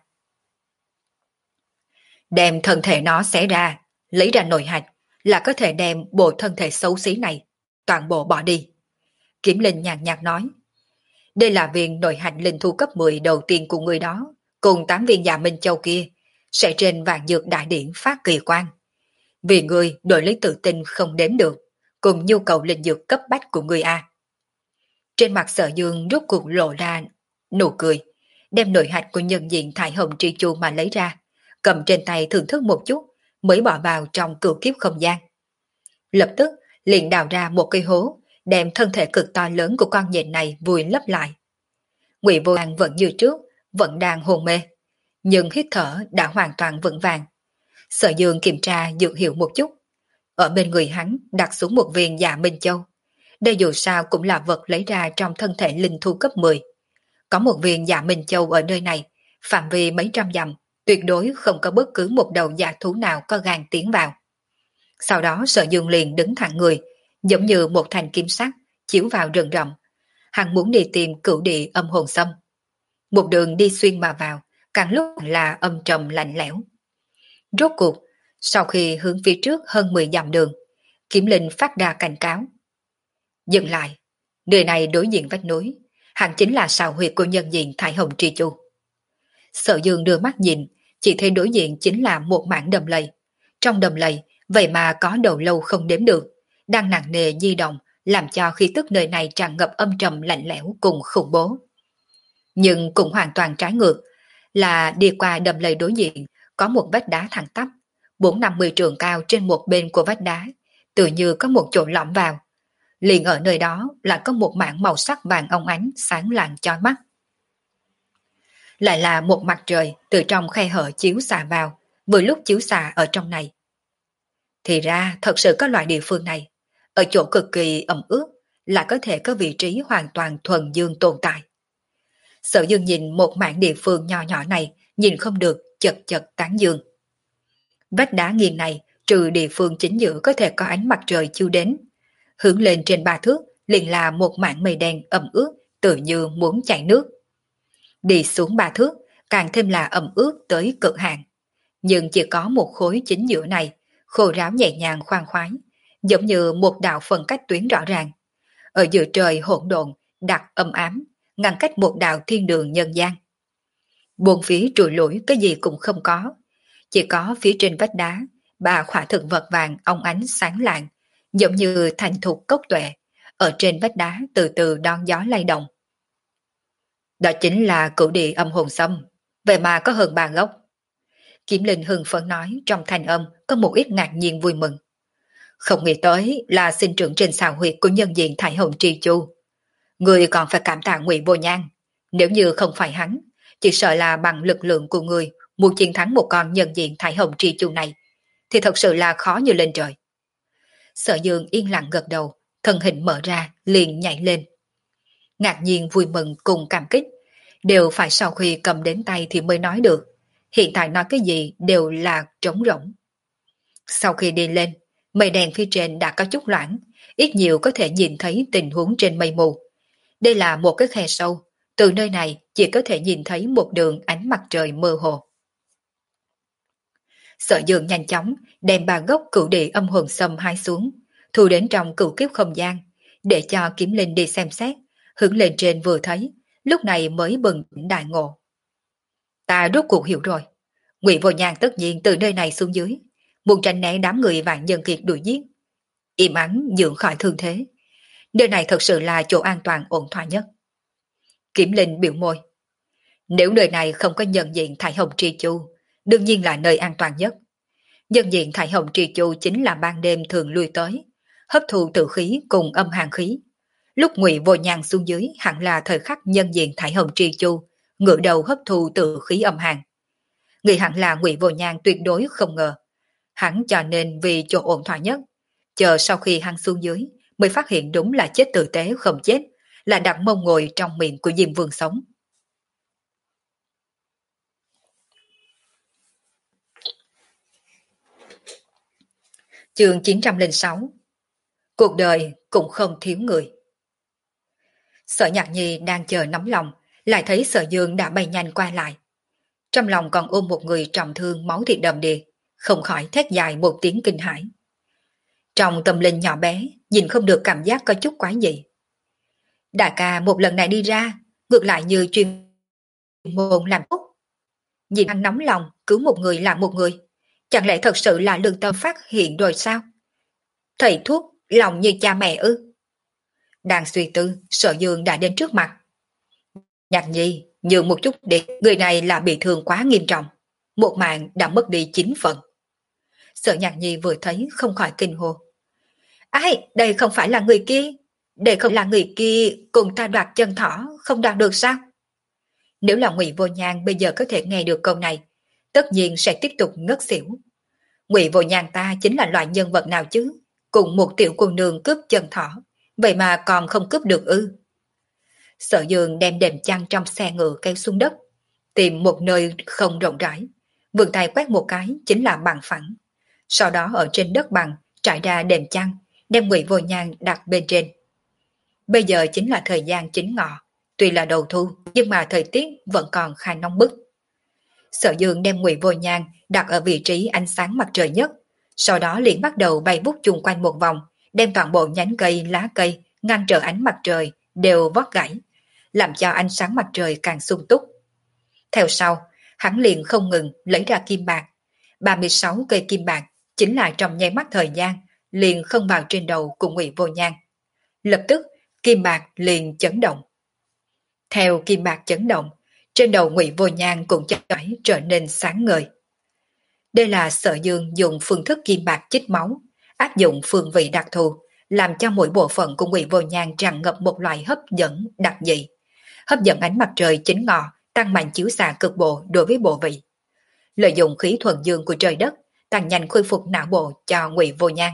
Speaker 1: Đem thân thể nó xé ra, lấy ra nội hạch, là có thể đem bộ thân thể xấu xí này, toàn bộ bỏ đi. Kiếm Linh nhàn nhạt nói, đây là viên nội hạch linh thu cấp mười đầu tiên của người đó, cùng tám viên dạ Minh Châu kia, sẽ trên vạn dược đại điển phát kỳ quan. Vì người đổi lấy tự tin không đếm được, cùng nhu cầu linh dược cấp bách của người A. Trên mặt Sở Dương rốt cuộc lộ ra nụ cười, đem nội hạch của nhân diện Thái Hồng Tri Chu mà lấy ra, cầm trên tay thưởng thức một chút, mới bỏ vào trong cửu kiếp không gian. Lập tức liền đào ra một cây hố, đem thân thể cực to lớn của con nhện này vùi lấp lại. Ngụy Vô An vẫn như trước, vẫn đang hôn mê, nhưng hít thở đã hoàn toàn vững vàng. Sở Dương kiểm tra dược hiệu một chút, ở bên người hắn đặt xuống một viên dạ Minh Châu. Đây dù sao cũng là vật lấy ra trong thân thể linh thu cấp mười. Có một viên dạ Minh Châu ở nơi này, phạm vi mấy trăm dặm, tuyệt đối không có bất cứ một đầu dạ thú nào có gan tiến vào. Sau đó Sở Dương liền đứng thẳng người, giống như một thanh kim sắc, chiếu vào rừng rậm. Hắn muốn đi tìm cửu địa âm hồn xâm. Một đường đi xuyên mà vào, càng lúc là âm trầm lạnh lẽo. Rốt cuộc, sau khi hướng phía trước hơn mười dặm đường, Kiếm Linh phát ra cảnh cáo. Dừng lại, nơi này đối diện vách núi, hẳn chính là sào huyệt của nhân diện Thái Hồng Tri Chu. Sở Dương đưa mắt nhìn, chỉ thấy đối diện chính là một mảng đầm lầy. Trong đầm lầy, vậy mà có đầu lâu không đếm được, đang nặng nề di động, làm cho khí tức nơi này tràn ngập âm trầm lạnh lẽo cùng khủng bố. Nhưng cũng hoàn toàn trái ngược, là đi qua đầm lầy đối diện, có một vách đá thẳng tắp, bốn năm mươi trượng cao trên một bên của vách đá, tự như có một chỗ lõm vào. Liền ở nơi đó là có một mảng màu sắc vàng óng ánh sáng lạng chói mắt. Lại là một mặt trời từ trong khe hở chiếu xạ vào, vừa lúc chiếu xạ ở trong này. Thì ra thật sự có loại địa phương này, ở chỗ cực kỳ ẩm ướt, là có thể có vị trí hoàn toàn thuần dương tồn tại. Sở Dương nhìn một mảng địa phương nhỏ nhỏ này, nhìn không được, chật chật tán dương. Vách đá nghiêng này, trừ địa phương chính giữa có thể có ánh mặt trời chiếu đến. Hướng lên trên ba thước, liền là một mảng mây đen ẩm ướt, tự như muốn chảy nước. Đi xuống ba thước, càng thêm là ẩm ướt tới cực hạn. Nhưng chỉ có một khối chính giữa này, khô ráo nhẹ nhàng khoan khoái, giống như một đạo phân cách tuyến rõ ràng. Ở giữa trời hỗn độn, đặc âm ám, ngăn cách một đạo thiên đường nhân gian. Buồn phía trùi lũi cái gì cũng không có, chỉ có phía trên vách đá, ba khỏa thực vật vàng óng ánh sáng lạng, giống như thành thục cốc tuệ, ở trên vách đá từ từ đón gió lay động. Đó chính là cửu địa âm hồn xâm, vậy mà có hơn ba gốc. Kiếm Linh hưng phấn nói, trong thanh âm có một ít ngạc nhiên vui mừng. Không nghĩ tới là sinh trưởng trên xào huyệt của nhân diện Thái Hồng Tri Chu. Người còn phải cảm tạ Ngụy Vô Nhan, nếu như không phải hắn, chỉ sợ là bằng lực lượng của người muốn chiến thắng một con nhân diện Thái Hồng Tri Chu này, thì thật sự là khó như lên trời. Sở Dương yên lặng gật đầu, thân hình mở ra, liền nhảy lên. Ngạc nhiên vui mừng cùng cảm kích, đều phải sau khi cầm đến tay thì mới nói được. Hiện tại nói cái gì đều là trống rỗng. Sau khi đi lên, mây đen phía trên đã có chút loãng, ít nhiều có thể nhìn thấy tình huống trên mây mù. Đây là một cái khe sâu, từ nơi này chỉ có thể nhìn thấy một đường ánh mặt trời mơ hồ. Sở Dương nhanh chóng đem ba gốc cửu địa âm hồn xâm hái xuống, thu đến trong cửu kiếp không gian, để cho Kiếm Linh đi xem xét, hướng lên trên vừa thấy, lúc này mới bừng tỉnh đại ngộ. Ta rốt cuộc hiểu rồi, Ngụy Vô Nhan tất nhiên từ nơi này xuống dưới, muốn tránh né đám người vạn nhân kiệt đuổi giết. Im ắng dưỡng khỏi thương thế. Nơi này thật sự là chỗ an toàn ổn thỏa nhất. Kiểm Linh biểu môi. Nếu nơi này không có nhân diện Thải Hồng Tri Chu, đương nhiên là nơi an toàn nhất. Nhân diện Thải Hồng Tri Chu chính là ban đêm thường lui tới, hấp thu tử khí cùng âm hàn khí. Lúc Ngụy Vô Nhan xuống dưới hẳn là thời khắc nhân diện Thải Hồng Tri Chu ngửa đầu hấp thu tử khí âm hàn. Người hẳn là Ngụy Vô Nhan tuyệt đối không ngờ. Hắn cho nên vì chỗ ổn thỏa nhất, chờ sau khi hắn xuống dưới mới phát hiện đúng là chết tử tế không chết, là đặt mông ngồi trong miệng của Diêm Vương sống. Chương chín trăm lẻ sáu. Cuộc đời cũng không thiếu người. Sở Nhạc Nhi đang chờ nóng lòng, lại thấy Sở Dương đã bay nhanh qua lại. Trong lòng còn ôm một người trọng thương máu thịt đầm đìa, không khỏi thét dài một tiếng kinh hãi. Trong tâm linh nhỏ bé, nhìn không được cảm giác có chút quái dị. Đại ca một lần này đi ra, ngược lại như chuyên môn làm tốt. Nhìn anh nóng lòng, cứu một người là một người. Chẳng lẽ thật sự là lương tâm phát hiện rồi sao? Thầy thuốc, lòng như cha mẹ ư? Đang suy tư, Sở Dương đã đến trước mặt. Nhạc Nhi, nhường một chút đi, người này là bị thương quá nghiêm trọng. Một mạng đã mất đi chín phần. Sở Nhạc Nhi vừa thấy không khỏi kinh hô. Ai, đây không phải là người kia. Đây không là người kia cùng ta đoạt chân thỏ, không đoạt được sao? Nếu là Ngụy Vô Nhan bây giờ có thể nghe được câu này, tất nhiên sẽ tiếp tục ngất xỉu. Ngụy Vô Nhan ta chính là loại nhân vật nào chứ? Cùng một tiểu cô nương cướp chân thỏ, vậy mà còn không cướp được ư? Sở Dương đem đệm chăn trong xe ngựa kéo xuống đất, tìm một nơi không rộng rãi, vươn tay quét một cái chính là bằng phẳng. Sau đó ở trên đất bằng trải ra đệm chăn, đem Ngụy Vô Nhan đặt bên trên. Bây giờ chính là thời gian chính ngọ, tuy là đầu thu nhưng mà thời tiết vẫn còn khá nóng bức. Sở Dương đem Ngụy Vô Nhan đặt ở vị trí ánh sáng mặt trời nhất, sau đó liền bắt đầu bay vút chung quanh một vòng, đem toàn bộ nhánh cây, lá cây ngăn trở ánh mặt trời đều vót gãy, làm cho ánh sáng mặt trời càng sung túc. Theo sau, hắn liền không ngừng lấy ra kim bạc. ba mươi sáu cây kim bạc chính là trong nháy mắt thời gian liền không vào trên đầu của Ngụy Vô Nhan. Lập tức, kim bạc liền chấn động. Theo kim bạc chấn động, trên đầu Ngụy Vô Nhan cũng chậm rãi trở nên sáng ngời. Đây là Sở Dương dùng phương thức kim bạc chích máu, áp dụng phương vị đặc thù, làm cho mỗi bộ phận của Ngụy Vô Nhan tràn ngập một loại hấp dẫn đặc dị, hấp dẫn ánh mặt trời chính ngọ, tăng mạnh chiếu xạ cực bộ đối với bộ vị. Lợi dụng khí thuần dương của trời đất, tăng nhanh khôi phục não bộ cho Ngụy Vô Nhan.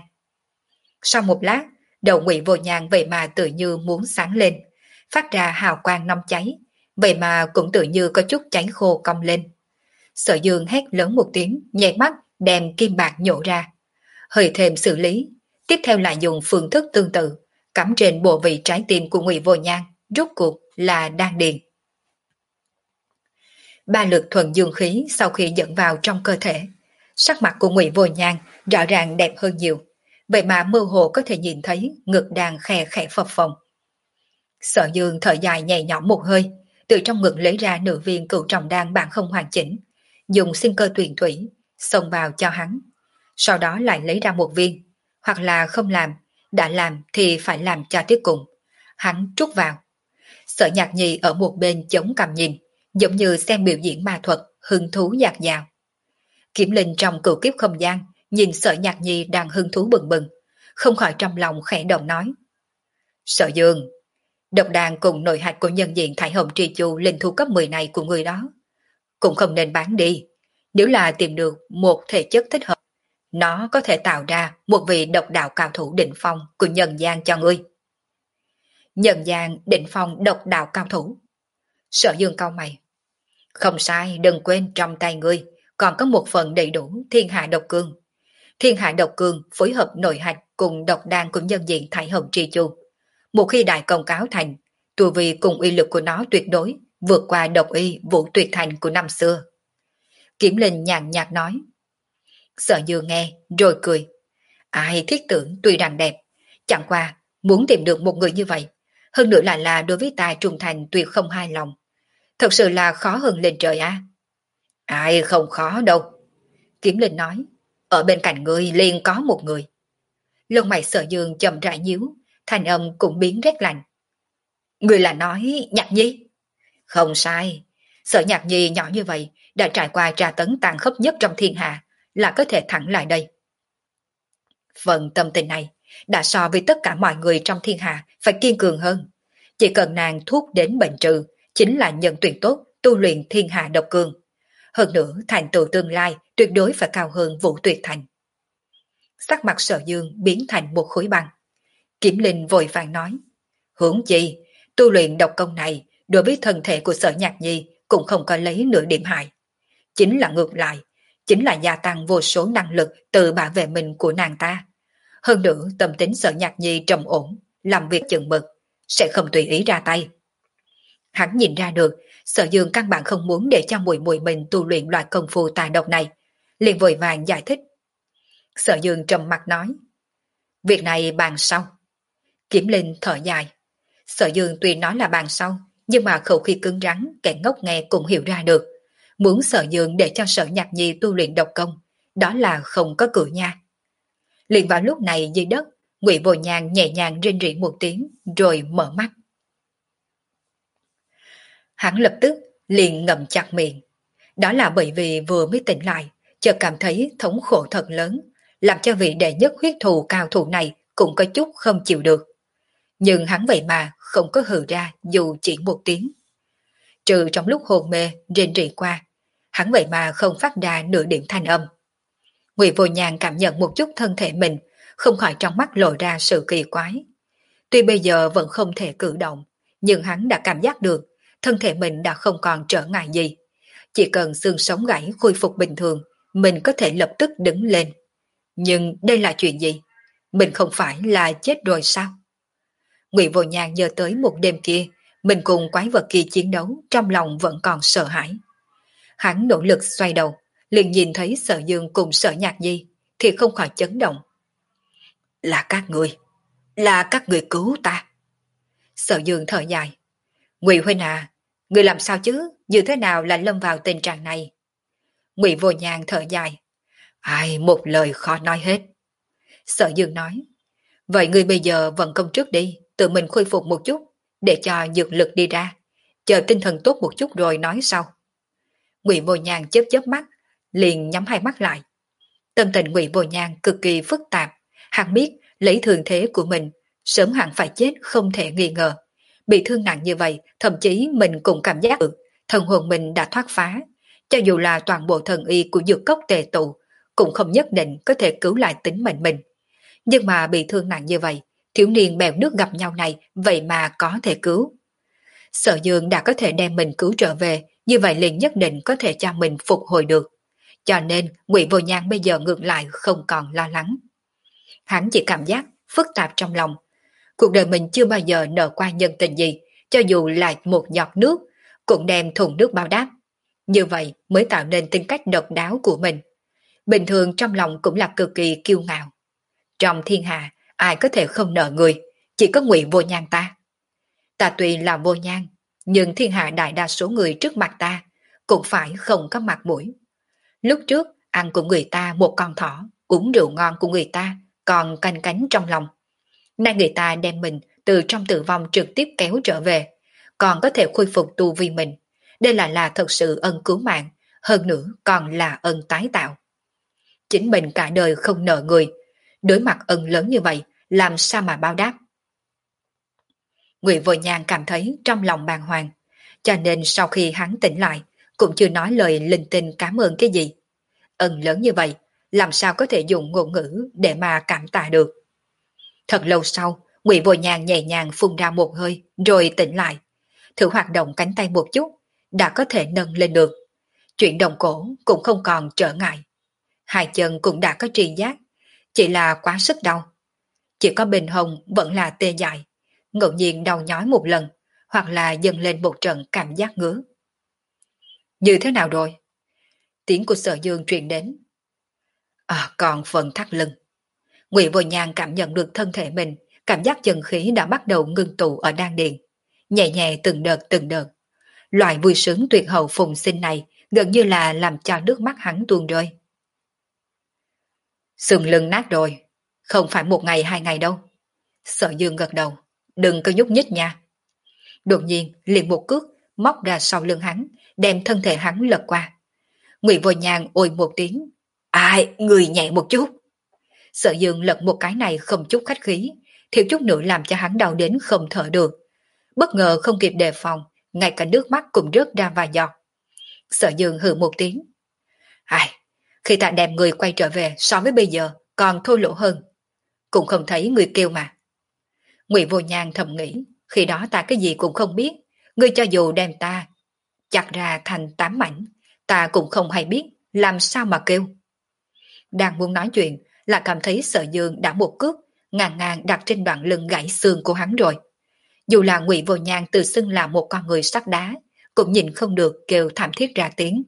Speaker 1: Sau một lát, đầu Ngụy Vô Nhan vậy mà tự như muốn sáng lên, phát ra hào quang nóng cháy, vậy mà cũng tự như có chút cháy khô cong lên. Sở Dương hét lớn một tiếng, nhảy mắt đem kim bạc nhổ ra, hơi thêm xử lý, tiếp theo lại dùng phương thức tương tự, cắm trên bộ vị trái tim của Ngụy Vô Nhan, rốt cuộc là đan điền. Ba lực thuần dương khí sau khi dẫn vào trong cơ thể, sắc mặt của Ngụy Vô Nhan rõ ràng đẹp hơn nhiều, vậy mà mơ hồ có thể nhìn thấy ngực đang khe khẽ phập phồng. Sở Dương thở dài nhẹ nhõm một hơi, từ trong ngực lấy ra nửa viên cửu trọng đan bản không hoàn chỉnh, dùng sinh cơ tuyền thủy xông vào cho hắn, sau đó lại lấy ra một viên, hoặc là không làm, đã làm thì phải làm cho tới cùng. Hắn trút vào. Sở Nhạc Nhi ở một bên chống cằm nhìn, giống như xem biểu diễn ma thuật, hứng thú dạt dào. Kiểm Linh trong cửu kiếp không gian nhìn Sở Nhạc Nhi đang hứng thú bừng bừng, không khỏi trong lòng khẽ động nói: Sở Dương, độc đàn cùng nội hạch của nhân diện Thải Hồng Tri Chu linh thu cấp mười này của người đó cũng không nên bán đi. Nếu là tìm được một thể chất thích hợp, nó có thể tạo ra một vị độc đạo cao thủ đỉnh phong của nhân gian cho ngươi. Nhân gian đỉnh phong độc đạo cao thủ. Sở Dương cau mày. Không sai, đừng quên trong tay ngươi còn có một phần đầy đủ thiên hạ độc cương. Thiên hạ độc cương phối hợp nội hạch cùng độc đan của nhân diện Thải Hồng Tri Chu. Một khi đại công cáo thành, tu vi cùng uy lực của nó tuyệt đối vượt qua độc y Vũ Tuyệt Thành của năm xưa. Kiểm Linh nhàn nhạt nói. Sở Dương nghe rồi cười. Ai thiết tưởng tuy rằng đẹp, chẳng qua muốn tìm được một người như vậy, hơn nữa là là đối với ta trung thành tuyệt không hài lòng. Thật sự là khó hơn lên trời á. À? Ai không khó đâu. Kiểm Linh nói. Ở bên cạnh ngươi liền có một người. Lông mày Sở Dương chậm rãi nhíu, thanh âm cũng biến rét lạnh. Người là nói Nhạc Nhi? Không sai, Sở Nhạc Nhi nhỏ như vậy đã trải qua tra tấn tàn khốc nhất trong thiên hạ, là có thể thẳng lại đây. Phần tâm tình này đã so với tất cả mọi người trong thiên hạ phải kiên cường hơn. Chỉ cần nàng thuốc đến bệnh trừ, chính là nhân tuyển tốt tu luyện thiên hạ độc cường. Hơn nữa thành tựu tương lai tuyệt đối phải cao hơn Vũ Tuyệt Thành. Sắc mặt Sở Dương biến thành một khối băng. Kiểm Linh vội vàng nói, huống chi tu luyện độc công này đối với thân thể của Sở Nhạc Nhi cũng không có lấy nửa điểm hại. Chính là ngược lại, chính là gia tăng vô số năng lực tự bảo vệ mình của nàng ta. Hơn nữa tâm tính Sở Nhạc Nhi trầm ổn, làm việc chừng mực, sẽ không tùy ý ra tay. Hắn nhìn ra được Sở Dương căn bản không muốn để cho muội muội mình tu luyện loại công phu tà độc này, liền vội vàng giải thích. Sở Dương trầm mặt nói, việc này bàn sau. Kiểm Linh thở dài. Sở Dương tuy nói là bàn sau, nhưng mà khẩu khí cứng rắn, kẻ ngốc nghe cũng hiểu ra được. Muốn Sở Dương để cho Sở Nhạc Nhi tu luyện độc công, đó là không có cửa nha. Liền vào lúc này dưới đất, Ngụy Vô Nhàn nhẹ nhàng rên rỉ một tiếng, rồi mở mắt. Hắn lập tức liền ngậm chặt miệng. Đó là bởi vì vừa mới tỉnh lại, chợt cảm thấy thống khổ thật lớn, làm cho vị đệ nhất huyết thù cao thủ này cũng có chút không chịu được. Nhưng hắn vậy mà không có hừ ra dù chỉ một tiếng. Trừ trong lúc hôn mê, rên rỉ qua, hắn vậy mà không phát ra nửa điểm thanh âm. Ngụy Vô Nhàn cảm nhận một chút thân thể mình, không khỏi trong mắt lộ ra sự kỳ quái. Tuy bây giờ vẫn không thể cử động, nhưng hắn đã cảm giác được thân thể mình đã không còn trở ngại gì. Chỉ cần xương sống gãy khôi phục bình thường, mình có thể lập tức đứng lên. Nhưng đây là chuyện gì? Mình không phải là chết rồi sao? Ngụy Vô Nhàn nhớ tới một đêm kia, mình cùng quái vật kia chiến đấu, trong lòng vẫn còn sợ hãi. Hắn nỗ lực xoay đầu, liền nhìn thấy Sở Dương cùng Sở Nhạc Nhi, thì không khỏi chấn động. Là các người, là các người cứu ta. Sở Dương thở dài. Ngụy huynh à, người làm sao chứ, như thế nào lại lâm vào tình trạng này? Ngụy Vô Nhàn thở dài. Ai, một lời khó nói hết. Sở Dương nói. Vậy người bây giờ vận công trước đi, tự mình khôi phục một chút, để cho dược lực đi ra, chờ tinh thần tốt một chút rồi nói sau. Ngụy Vô Nhàn chớp chớp mắt, liền nhắm hai mắt lại. Tâm tình Ngụy Vô Nhàn cực kỳ phức tạp, hắn biết lấy thường thế của mình, sớm hẳn phải chết không thể nghi ngờ. Bị thương nặng như vậy, thậm chí mình cũng cảm giác được thần hồn mình đã thoát phá, cho dù là toàn bộ thần y của dược cốc tề tụ, cũng không nhất định có thể cứu lại tính mệnh mình. Nhưng mà bị thương nặng như vậy, thiếu niên bèo nước gặp nhau này vậy mà có thể cứu. Sở Dương đã có thể đem mình cứu trở về, như vậy liền nhất định có thể cho mình phục hồi được. Cho nên Ngụy Vô Nhàn bây giờ ngược lại không còn lo lắng. Hắn chỉ cảm giác phức tạp trong lòng. Cuộc đời mình chưa bao giờ nợ qua nhân tình gì, cho dù là một giọt nước, cũng đem thùng nước bao đáp. Như vậy mới tạo nên tính cách độc đáo của mình. Bình thường trong lòng cũng là cực kỳ kiêu ngạo. Trong thiên hạ, ai có thể không nợ người, chỉ có Ngụy Vô Nhàn ta. Ta tuy là vô nhang, nhưng thiên hạ đại đa số người trước mặt ta cũng phải không có mặt mũi. Lúc trước, ăn của người ta một con thỏ, uống rượu ngon của người ta, còn canh cánh trong lòng. Nay người ta đem mình từ trong tử vong trực tiếp kéo trở về, còn có thể khôi phục tu vi mình. Đây là là thật sự ân cứu mạng, hơn nữa còn là ân tái tạo. Chính mình cả đời không nợ người, đối mặt ân lớn như vậy, làm sao mà báo đáp? Ngụy Vô Nhàn cảm thấy trong lòng bàng hoàng, cho nên sau khi hắn tỉnh lại, cũng chưa nói lời linh tinh cảm ơn cái gì. Ân lớn như vậy, làm sao có thể dùng ngôn ngữ để mà cảm tạ được? Thật lâu sau, Ngụy Vô Nhàn nhẹ nhàng phun ra một hơi, rồi tỉnh lại. Thử hoạt động cánh tay một chút, đã có thể nâng lên được. Chuyện đồng cổ cũng không còn trở ngại. Hai chân cũng đã có tri giác, chỉ là quá sức đau. Chỉ có bên hông vẫn là tê dại, ngẫu nhiên đau nhói một lần, hoặc là dâng lên một trận cảm giác ngứa. Như thế nào rồi? Tiếng của Sở Dương truyền đến. À, còn phần thắt lưng. Ngụy Vô Nhàn cảm nhận được thân thể mình, cảm giác chân khí đã bắt đầu ngưng tụ ở đan điền, nhẹ nhẹ từng đợt từng đợt. Loại vui sướng tuyệt hậu phùng sinh này gần như là làm cho nước mắt hắn tuôn rơi. Sườn lưng nát rồi, không phải một ngày hai ngày đâu. Sở Dương gật đầu, đừng có nhúc nhích nha. Đột nhiên liền một cước móc ra sau lưng hắn, đem thân thể hắn lật qua. Ngụy Vô Nhàn ôi một tiếng, ai, người nhẹ một chút. Sở Dương lật một cái này không chút khách khí, thiếu chút nữa làm cho hắn đau đến không thở được. Bất ngờ không kịp đề phòng, ngay cả nước mắt cũng rớt ra vài giọt. Sở Dương hừ một tiếng, ai, khi ta đem người quay trở về so với bây giờ còn thô lỗ hơn. Cũng không thấy người kêu mà. Ngụy Vô Nhàn thầm nghĩ, khi đó ta cái gì cũng không biết, ngươi cho dù đem ta chặt ra thành tám mảnh, ta cũng không hay biết làm sao mà kêu. Đang muốn nói chuyện, là cảm thấy Sở Dương đã một cước ngàn ngàn đặt trên đoạn lưng gãy xương của hắn rồi. Dù là Ngụy Vô Nhàn tự xưng là một con người sắt đá, cũng nhìn không được kêu thảm thiết ra tiếng.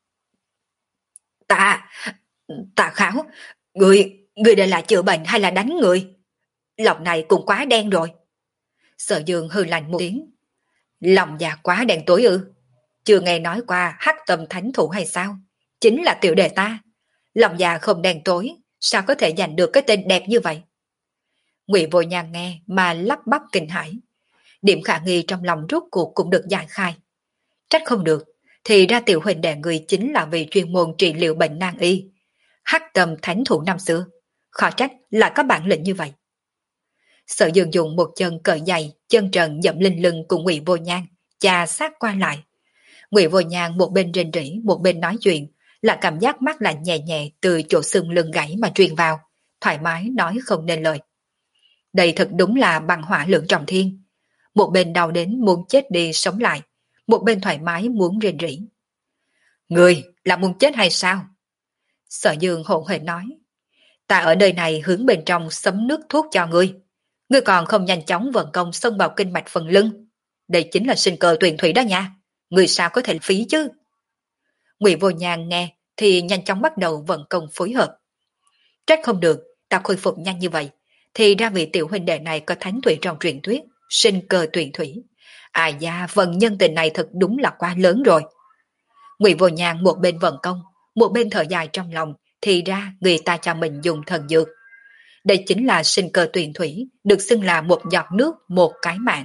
Speaker 1: Ta, ta khảo, người, người đây là chữa bệnh hay là đánh người? Lòng này cũng quá đen rồi. Sở Dương hừ lạnh một tiếng. Lòng già quá đen tối ư? Chưa nghe nói qua hắc tâm thánh thủ hay sao? Chính là tiểu đề ta. Lòng già không đen tối, sao có thể giành được cái tên đẹp như vậy? Ngụy Vô Nhàn nghe mà lắp bắp kinh hãi. Điểm khả nghi trong lòng rốt cuộc cũng được giải khai. Trách không được, thì ra tiểu huynh đệ người chính là vì chuyên môn trị liệu bệnh nan y. Hắc tâm thánh thủ năm xưa, khó trách là có bản lĩnh như vậy. Sở Dương dùng một chân cởi giày, chân trần dậm lên lưng của Ngụy Vô Nhàn, chà sát qua lại. Ngụy Vô Nhàn một bên rên rỉ, một bên nói chuyện, là cảm giác mát lạnh nhẹ nhẹ từ chỗ xương lưng gãy mà truyền vào, thoải mái nói không nên lời. Đây thật đúng là băng hỏa lượng trọng thiên. Một bên đau đến muốn chết đi sống lại, một bên thoải mái muốn rên rỉ. Người là muốn chết hay sao? Sở Dương hỗn hển nói. Ta ở nơi này hướng bên trong sấm nước thuốc cho ngươi. Ngươi còn không nhanh chóng vận công xông vào kinh mạch phần lưng. Đây chính là sinh cơ tuyền thủy đó nha. Ngươi sao có thể phí chứ? Ngụy Vô Nhàn nghe thì nhanh chóng bắt đầu vận công phối hợp. Trách không được, ta khôi phục nhanh như vậy. Thì ra vị tiểu huynh đệ này có thánh thủy trong truyền thuyết, sinh cơ tuyền thủy. À da, phần nhân tình này thật đúng là quá lớn rồi. Ngụy Vô Nhàn một bên vận công, một bên thở dài trong lòng, thì ra người ta cho mình dùng thần dược. Đây chính là sinh cơ tuyền thủy, được xưng là một giọt nước, một cái mạng.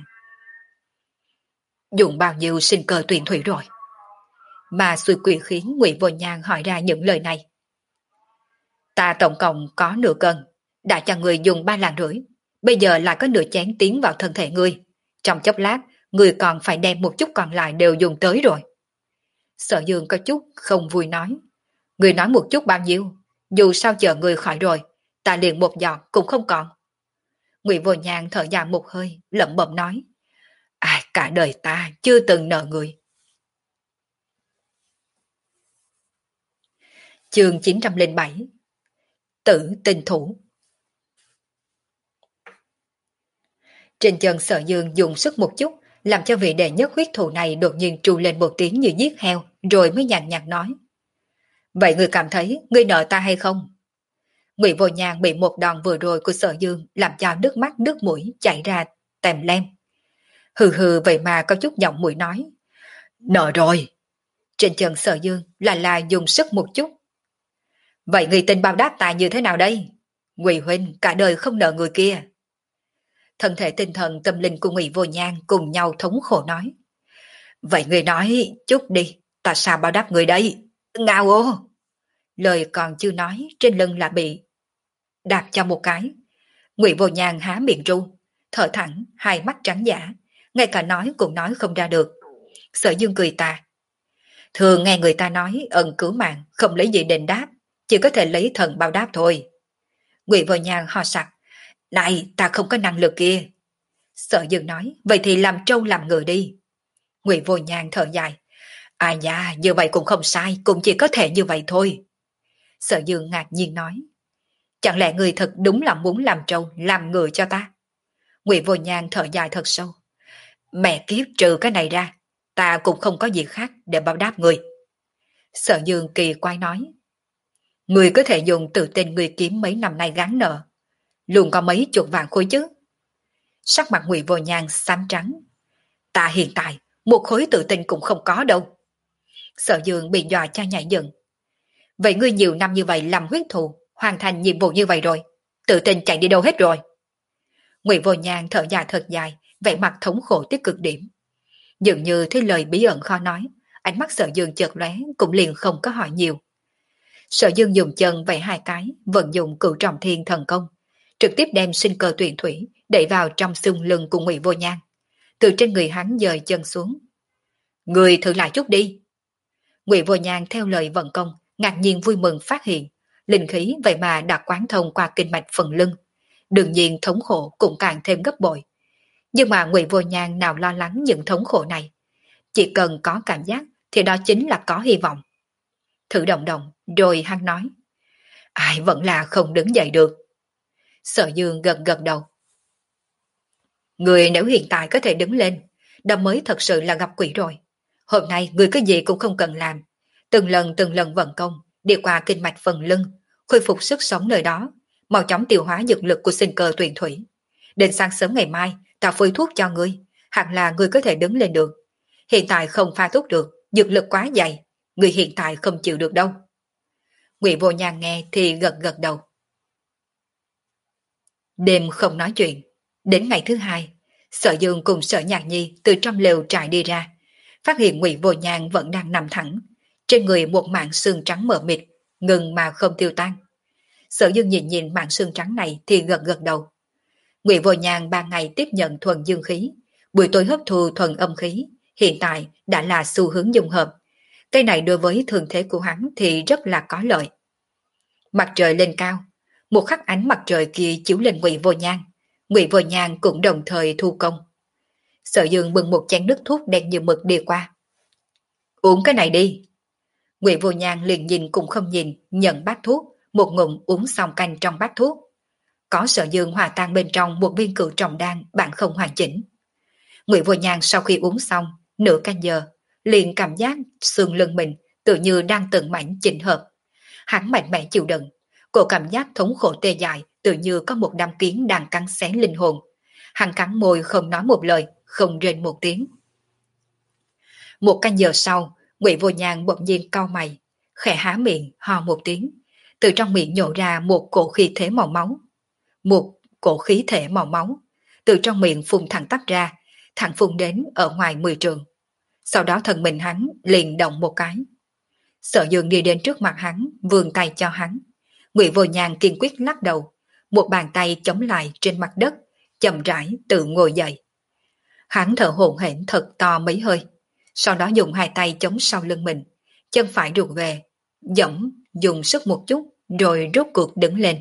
Speaker 1: Dùng bao nhiêu sinh cơ tuyền thủy rồi? Mà xui quỷ khiến Ngụy Vô Nhàn hỏi ra những lời này. Ta tổng cộng có nửa cân, đã cho người dùng ba lạng rưỡi, bây giờ lại có nửa chén tiến vào thân thể ngươi. Trong chốc lát, ngươi còn phải đem một chút còn lại đều dùng tới rồi. Sở Dương có chút không vui nói. Ngươi nói một chút bao nhiêu, dù sao chờ ngươi khỏi rồi, ta liền một giọt cũng không còn. Ngụy Vô Nhàn thở dài một hơi, lẩm bẩm nói. Ai, cả đời ta chưa từng nợ người. Chương chín trăm lẻ bảy. Tử tình thủ. Trên chân Sở Dương dùng sức một chút, làm cho vị đệ nhất huyết thù này đột nhiên tru lên một tiếng như giết heo, rồi mới nhàn nhạt nói. Vậy ngươi cảm thấy ngươi nợ ta hay không? Ngụy Vô Nhàn bị một đòn vừa rồi của Sở Dương làm cho nước mắt nước mũi chảy ra tèm lem. Hừ hừ vậy mà có chút giọng mũi nói. Nợ rồi. Trên chân Sở Dương là là dùng sức một chút. Vậy người tình báo đáp ta như thế nào đây? Ngụy huynh cả đời không nợ người kia. Thân thể tinh thần tâm linh của Ngụy Vô Nhàn cùng nhau thống khổ nói. Vậy người nói chút đi, ta sao báo đáp người đây? Ngao ô! Lời còn chưa nói, trên lưng là bị đạp cho một cái. Ngụy Vô Nhàn há miệng ru, thở thẳng, hai mắt trắng giả, ngay cả nói cũng nói không ra được. Sở Dương cười ta. Thường nghe người ta nói ân cứu mạng không lấy gì đền đáp, chỉ có thể lấy thần báo đáp thôi. Ngụy Vô Nhàn ho sặc. Này, ta không có năng lực kia. Sở Dương nói, vậy thì làm trâu làm ngựa đi. Ngụy Vô Nhàn thở dài. À dạ, như vậy cũng không sai, cũng chỉ có thể như vậy thôi. Sở Dương ngạc nhiên nói. Chẳng lẽ người thật đúng là muốn làm trâu, làm ngựa cho ta? Ngụy Vô Nhàn thở dài thật sâu. Mẹ kiếp, trừ cái này ra, ta cũng không có gì khác để báo đáp người. Sở Dương kỳ quái nói. Người có thể dùng tự tin người kiếm mấy năm nay gán nợ, luôn có mấy chục vạn khối chứ. Sắc mặt Ngụy Vô Nhàn xám trắng. Ta hiện tại một khối tự tin cũng không có đâu. Sở Dương bị dọa cho nhảy dựng. Vậy ngươi nhiều năm như vậy làm huyết thù, hoàn thành nhiệm vụ như vậy rồi, tự tin chạy đi đâu hết rồi? Ngụy Vô Nhan thở dài thật dài, vẻ mặt thống khổ tới cực điểm. Dường như thấy lời bí ẩn khó nói, ánh mắt Sở Dương chợt lóe cũng liền không có hỏi nhiều. Sở Dương dùng chân vẫy hai cái, vận dụng cửu trọng thiên thần công, trực tiếp đem sinh cơ tuyển thủy đẩy vào trong xương lưng của Ngụy Vô Nhan. Từ trên người hắn dời chân xuống. Người thử lại chút đi. Ngụy Vô Nhan theo lời vận công, ngạc nhiên vui mừng phát hiện, linh khí vậy mà đã quán thông qua kinh mạch phần lưng. Đương nhiên thống khổ cũng càng thêm gấp bội. Nhưng mà Ngụy Vô Nhan nào lo lắng những thống khổ này. Chỉ cần có cảm giác thì đó chính là có hy vọng. Thử động động, rồi hắn nói. Ai vẫn là không đứng dậy được. Sở Dương gật gật đầu. Người nếu hiện tại có thể đứng lên, đó mới thật sự là gặp quỷ rồi. Hôm nay người cái gì cũng không cần làm. Từng lần từng lần vận công, đi qua kinh mạch phần lưng, khôi phục sức sống nơi đó, mau chóng tiêu hóa dược lực của sinh cơ tuyển thủy. Đến sáng sớm ngày mai, ta phơi thuốc cho ngươi, hẳn là ngươi có thể đứng lên được. Hiện tại không pha thuốc được, dược lực quá dày, ngươi hiện tại không chịu được đâu. Ngụy Vô Nhan nghe thì gật gật đầu. Đêm không nói chuyện, đến ngày thứ hai, Sở Dương cùng Sở Nhạc Nhi từ trong lều trại đi ra, phát hiện Ngụy Vô Nhan vẫn đang nằm thẳng, trên người một mảng xương trắng mờ mịt, ngừng mà không tiêu tan. Sở Dương nhìn nhìn mảng xương trắng này thì gật gật đầu. Ngụy Vô Nhan ban ngày tiếp nhận thuần dương khí, buổi tối hấp thu thuần âm khí, hiện tại đã là xu hướng dung hợp. Cái này đối với thường thế của hắn thì rất là có lợi. Mặt trời lên cao, một khắc ánh mặt trời kia chiếu lên Ngụy Vô Nhan, Ngụy Vô Nhan cũng đồng thời thu công. Sở Dương bưng một chén nước thuốc đen như mực đi qua. Uống cái này đi. Ngụy Vô Nhan liền nhìn cũng không nhìn, nhận bát thuốc, một ngụm uống xong canh trong bát thuốc. Có Sở Dương hòa tan bên trong một viên cửu trọng đan bạn không hoàn chỉnh. Ngụy Vô Nhan sau khi uống xong nửa canh giờ, liền cảm giác xương lưng mình tự như đang từng mảnh chỉnh hợp. Hắn mạnh mẽ chịu đựng, cổ cảm giác thống khổ tê dại tự như có một đám kiến đang cắn xé linh hồn. Hắn cắn môi không nói một lời, không rên một tiếng. Một canh giờ sau, Ngụy Vô Nhan bỗng nhiên cau mày, khẽ há miệng ho một tiếng, từ trong miệng nhổ ra một cổ khí thể màu máu. Một cổ khí thể màu máu từ trong miệng phun thẳng tắp ra, thẳng phun đến ở ngoài mười trường. Sau đó thân mình hắn liền động một cái. Sở Dương đi đến trước mặt hắn, vươn tay cho hắn. Ngụy Vô Nhan kiên quyết lắc đầu, một bàn tay chống lại trên mặt đất, chậm rãi tự ngồi dậy. Hắn thở hổn hển thật to mấy hơi, sau đó dùng hai tay chống sau lưng mình, chân phải rụt về, dẫm, dùng sức một chút, rồi rốt cuộc đứng lên.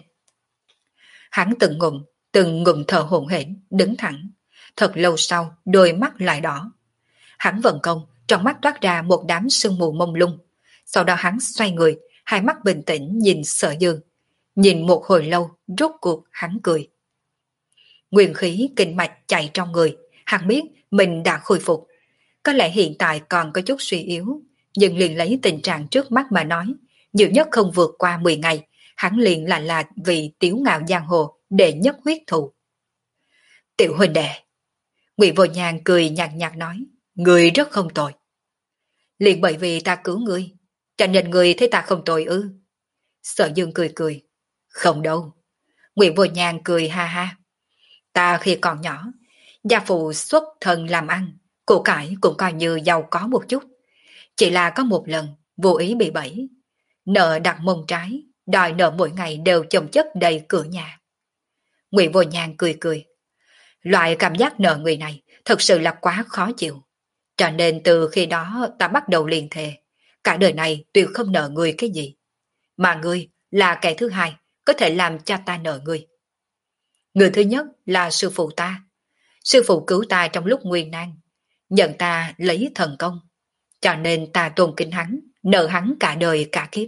Speaker 1: Hắn từng ngụm, từng ngụm thở hổn hển, đứng thẳng. Thật lâu sau, đôi mắt lại đỏ. Hắn vận công, trong mắt toát ra một đám sương mù mông lung. Sau đó hắn xoay người, hai mắt bình tĩnh nhìn Sở Dương. Nhìn một hồi lâu, rốt cuộc hắn cười. Nguyên khí kinh mạch chạy trong người, hắn biết mình đã khôi phục. Có lẽ hiện tại còn có chút suy yếu, nhưng liền lấy tình trạng trước mắt mà nói, nhiều nhất không vượt qua mười ngày, hắn liền là là vì tiếu ngạo giang hồ để nhất huyết thù. Tiểu huynh đệ, Ngụy Vô Nhan cười nhạt nhạt nói, người rất không tội. Liền bởi vì ta cứu ngươi, cho nên người thấy ta không tội ư? Sở Dương cười cười, không đâu. Ngụy Vô Nhan cười ha ha, ta khi còn nhỏ, gia phụ xuất thân làm ăn, của cải cũng coi như giàu có một chút. Chỉ là có một lần, vô ý bị bẫy, nợ đặt mông trái, đòi nợ mỗi ngày đều chồng chất đầy cửa nhà. Ngụy Vô Nhan cười cười, loại cảm giác nợ người này thật sự là quá khó chịu. Cho nên từ khi đó ta bắt đầu liền thề, cả đời này tuyệt không nợ người cái gì. Mà ngươi là kẻ thứ hai có thể làm cho ta nợ ngươi. Người thứ nhất là sư phụ ta. Sư phụ cứu ta trong lúc nguy nan, nhận ta lấy thần công, cho nên ta tôn kính hắn, nợ hắn cả đời cả kiếp.